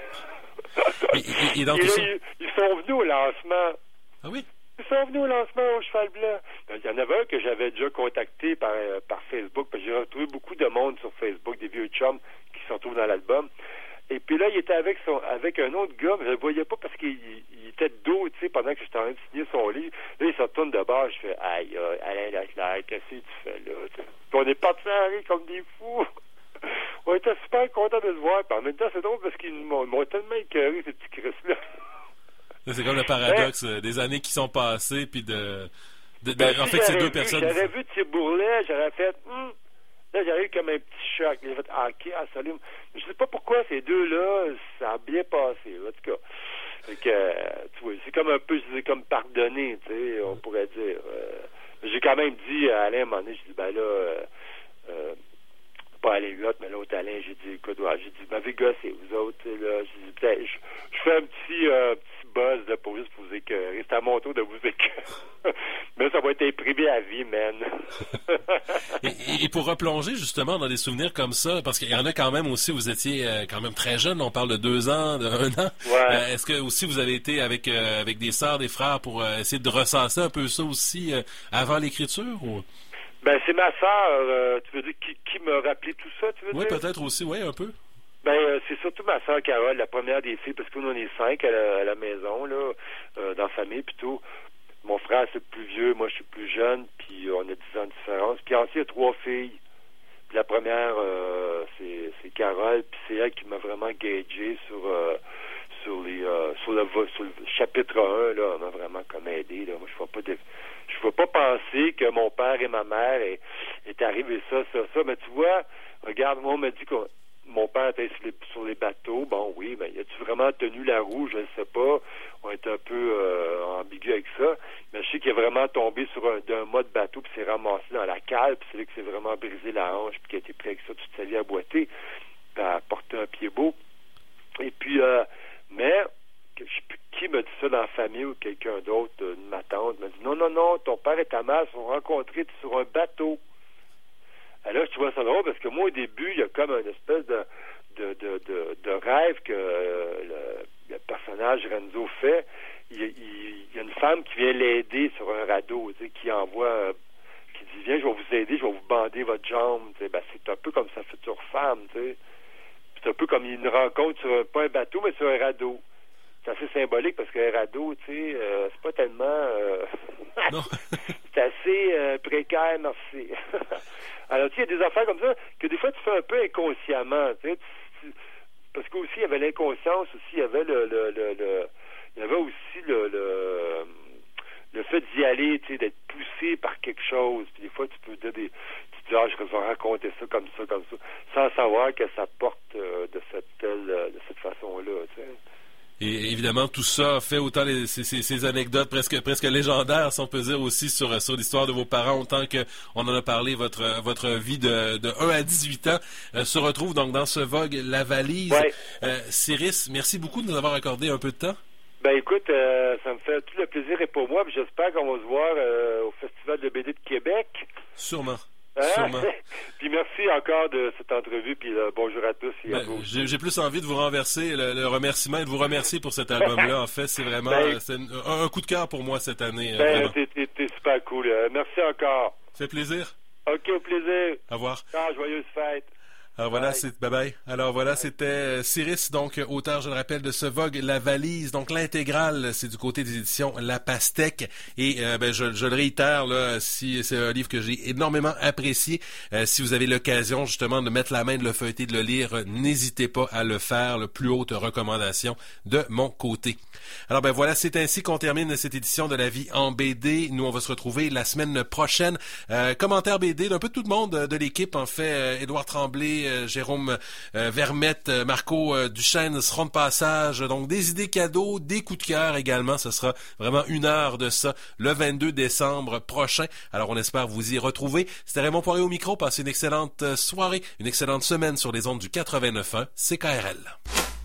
et, et, et, donc, et là, ils, ils sont venus au lancement. Ah oui? Ils sont venus au lancement au Cheval Blanc. Il y en avait un que j'avais déjà contacté par, euh, par Facebook, parce que j'ai retrouvé beaucoup de monde sur Facebook, des vieux chums qui se retrouvent dans l'album. Et puis là, il était avec son avec un autre gars, mais je le voyais pas parce qu'il il était de dos, tu sais, pendant que j'étais en train de signer son livre. Là, il se retourne de bord, je fais « Aïe, aïe, Alain Leclerc, qu'est-ce que tu fais là? » Puis on est partis à rire comme des fous. On était super contents de se voir. Puis en même temps, c'est drôle parce qu'ils m'ont, m'ont tellement écœuré, ces petits Chris-là. C'est comme le paradoxe ouais. des années qui sont passées, puis de... de, de ben, en si fait, ces deux vu, personnes... J'aurais vu Thierry Bourlet, j'aurais fait... Hm. Là, j'avais eu comme un petit choc. J'ai fait, ah, OK, ah, salut. Je sais pas pourquoi ces deux-là, ça a bien passé, en tout cas. Fait que, tu vois, c'est comme un peu, c'est comme pardonné, tu sais, on pourrait dire. Euh, j'ai quand même dit à Alain, à un moment donné, j'ai dit, ben là, euh, euh, pas Alain Huot, mais l'autre Alain, j'ai dit, écoute, ouais, j'ai dit, m'avez gossé, vous autres, là, j'ai dit, peut-être, je, je fais un petit, euh, petit buzz, là, pour juste vous écœurer. C'est à mon tour de vous écœurer. Mais ça va être imprimé à vie, man. et, et pour replonger, justement, dans des souvenirs comme ça, parce qu'il y en a quand même aussi, vous étiez euh, quand même très jeune, on parle de deux ans, de un an. Ouais. Euh, est-ce que aussi vous avez été avec, euh, avec des sœurs, des frères, pour euh, essayer de recenser un peu ça aussi euh, avant l'écriture, ou... Ben, c'est ma sœur, euh, tu veux dire, qui, qui m'a rappelé tout ça, tu veux oui, dire? Oui, peut-être aussi, oui, un peu. Ben, euh, c'est surtout ma sœur Carole, la première des filles, parce que nous, on est cinq à la, à la maison, là, euh, dans la famille, plutôt. Mon frère, c'est le plus vieux, moi, je suis plus jeune, puis on a dix ans de différence. Puis ensuite, il y a trois filles. Puis la première, euh, c'est, c'est Carole, puis c'est elle qui m'a vraiment gagé sur, euh, sur les euh, sur le sur le chapitre un, là, on m'a vraiment comme aidé. Là. Moi, je ne vais pas de, je veux pas penser que mon père et ma mère est, est arrivé ça, ça, ça. Mais tu vois, regarde, moi, on m'a dit que mon père était sur les, sur les bateaux. Bon, oui, mais y a-tu vraiment tenu la roue? Je ne sais pas. On est un peu euh, ambigu avec ça. Mais je sais qu'il est vraiment tombé sur un, d'un mât de bateau, puis s'est ramassé dans la cale, puis c'est là que c'est vraiment brisé la hanche, puis qu'il a été pris avec ça toute sa vie à boiter, puis à porter un pied beau. Et puis, euh, mais, je sais plus qui m'a dit ça dans la famille ou quelqu'un d'autre, une ma tante, m'a dit non, non, non, ton père et ta mère se sont rencontrés sur un bateau. Alors, tu vois ça drôle parce que moi, au début, il y a comme une espèce de, de, de, de, de rêve que euh, le, le personnage Renzo fait. Il, il, il y a une femme qui vient l'aider sur un radeau, tu sais, qui envoie, euh, qui dit viens, je vais vous aider, je vais vous bander votre jambe. Tu sais, ben, c'est un peu comme sa future femme, tu sais. C'est un peu comme une rencontre sur un, pas un bateau, mais sur un radeau. C'est assez symbolique parce qu'un radeau, tu sais, euh, c'est pas tellement... Euh... Non. C'est assez euh, précaire, merci. Alors, tu sais, il y a des affaires comme ça que des fois, tu fais un peu inconsciemment, tu sais. Tu, tu, parce qu'aussi, il y avait l'inconscience, aussi, il y avait le... le, le, le il y avait aussi le... le le fait d'y aller, tu sais, d'être poussé par quelque chose. Puis des fois, tu peux dire des... Tu te dis, ah, je vais raconter ça comme ça, comme ça, sans savoir que ça porte euh, de cette telle, de cette façon-là, tu sais. Et évidemment, tout ça fait autant les, ces, ces, ces anecdotes presque presque légendaires, si on peut dire aussi, sur, sur l'histoire de vos parents, autant qu'on en a parlé, votre votre vie de, de un à dix-huit ans euh, se retrouve donc dans ce Vogue La Valise. Ouais. Euh, Cyrus, merci beaucoup de nous avoir accordé un peu de temps. Ben écoute, euh, ça me fait tout le plaisir et pour moi, puis j'espère qu'on va se voir euh, au Festival de B D de Québec. Sûrement. Hein? Sûrement. Puis merci encore de cette entrevue, puis euh, bonjour à tous et ben, à vous. J'ai, j'ai plus envie de vous renverser le, le remerciement et de vous remercier pour cet album-là. En fait, c'est vraiment ben, c'est un, un coup de cœur pour moi cette année. Ben, euh, t'es, t'es, t'es super cool. Euh, merci encore. Ça fait plaisir. OK, au plaisir. Au revoir. Ah, joyeuse fête. Alors voilà, c'est bye bye. Alors voilà, c'était Cyrus, donc auteur, je le rappelle, de ce Vogue La Valise. Donc l'intégrale, c'est du côté des éditions La Pastèque. Et euh, ben je, je le réitère là, si c'est un livre que j'ai énormément apprécié. Euh, si vous avez l'occasion justement de mettre la main, de le feuilleter, de le lire, n'hésitez pas à le faire. Le plus haute recommandation de mon côté. Alors ben voilà, c'est ainsi qu'on termine cette édition de La Vie en B D. Nous on va se retrouver la semaine prochaine. Euh, commentaires B D d'un peu tout le monde de l'équipe. En fait, euh, Édouard Tremblay, Euh, Jérôme euh, Vermette, euh, Marco euh, Duchesne seront de passage. Donc des idées cadeaux, des coups de cœur également. Ce sera vraiment une heure de ça le vingt-deux décembre prochain. Alors on espère vous y retrouver. C'était Raymond Poirier au micro. Passez une excellente soirée, une excellente semaine sur les ondes du quatre-vingt-neuf point un C K R L.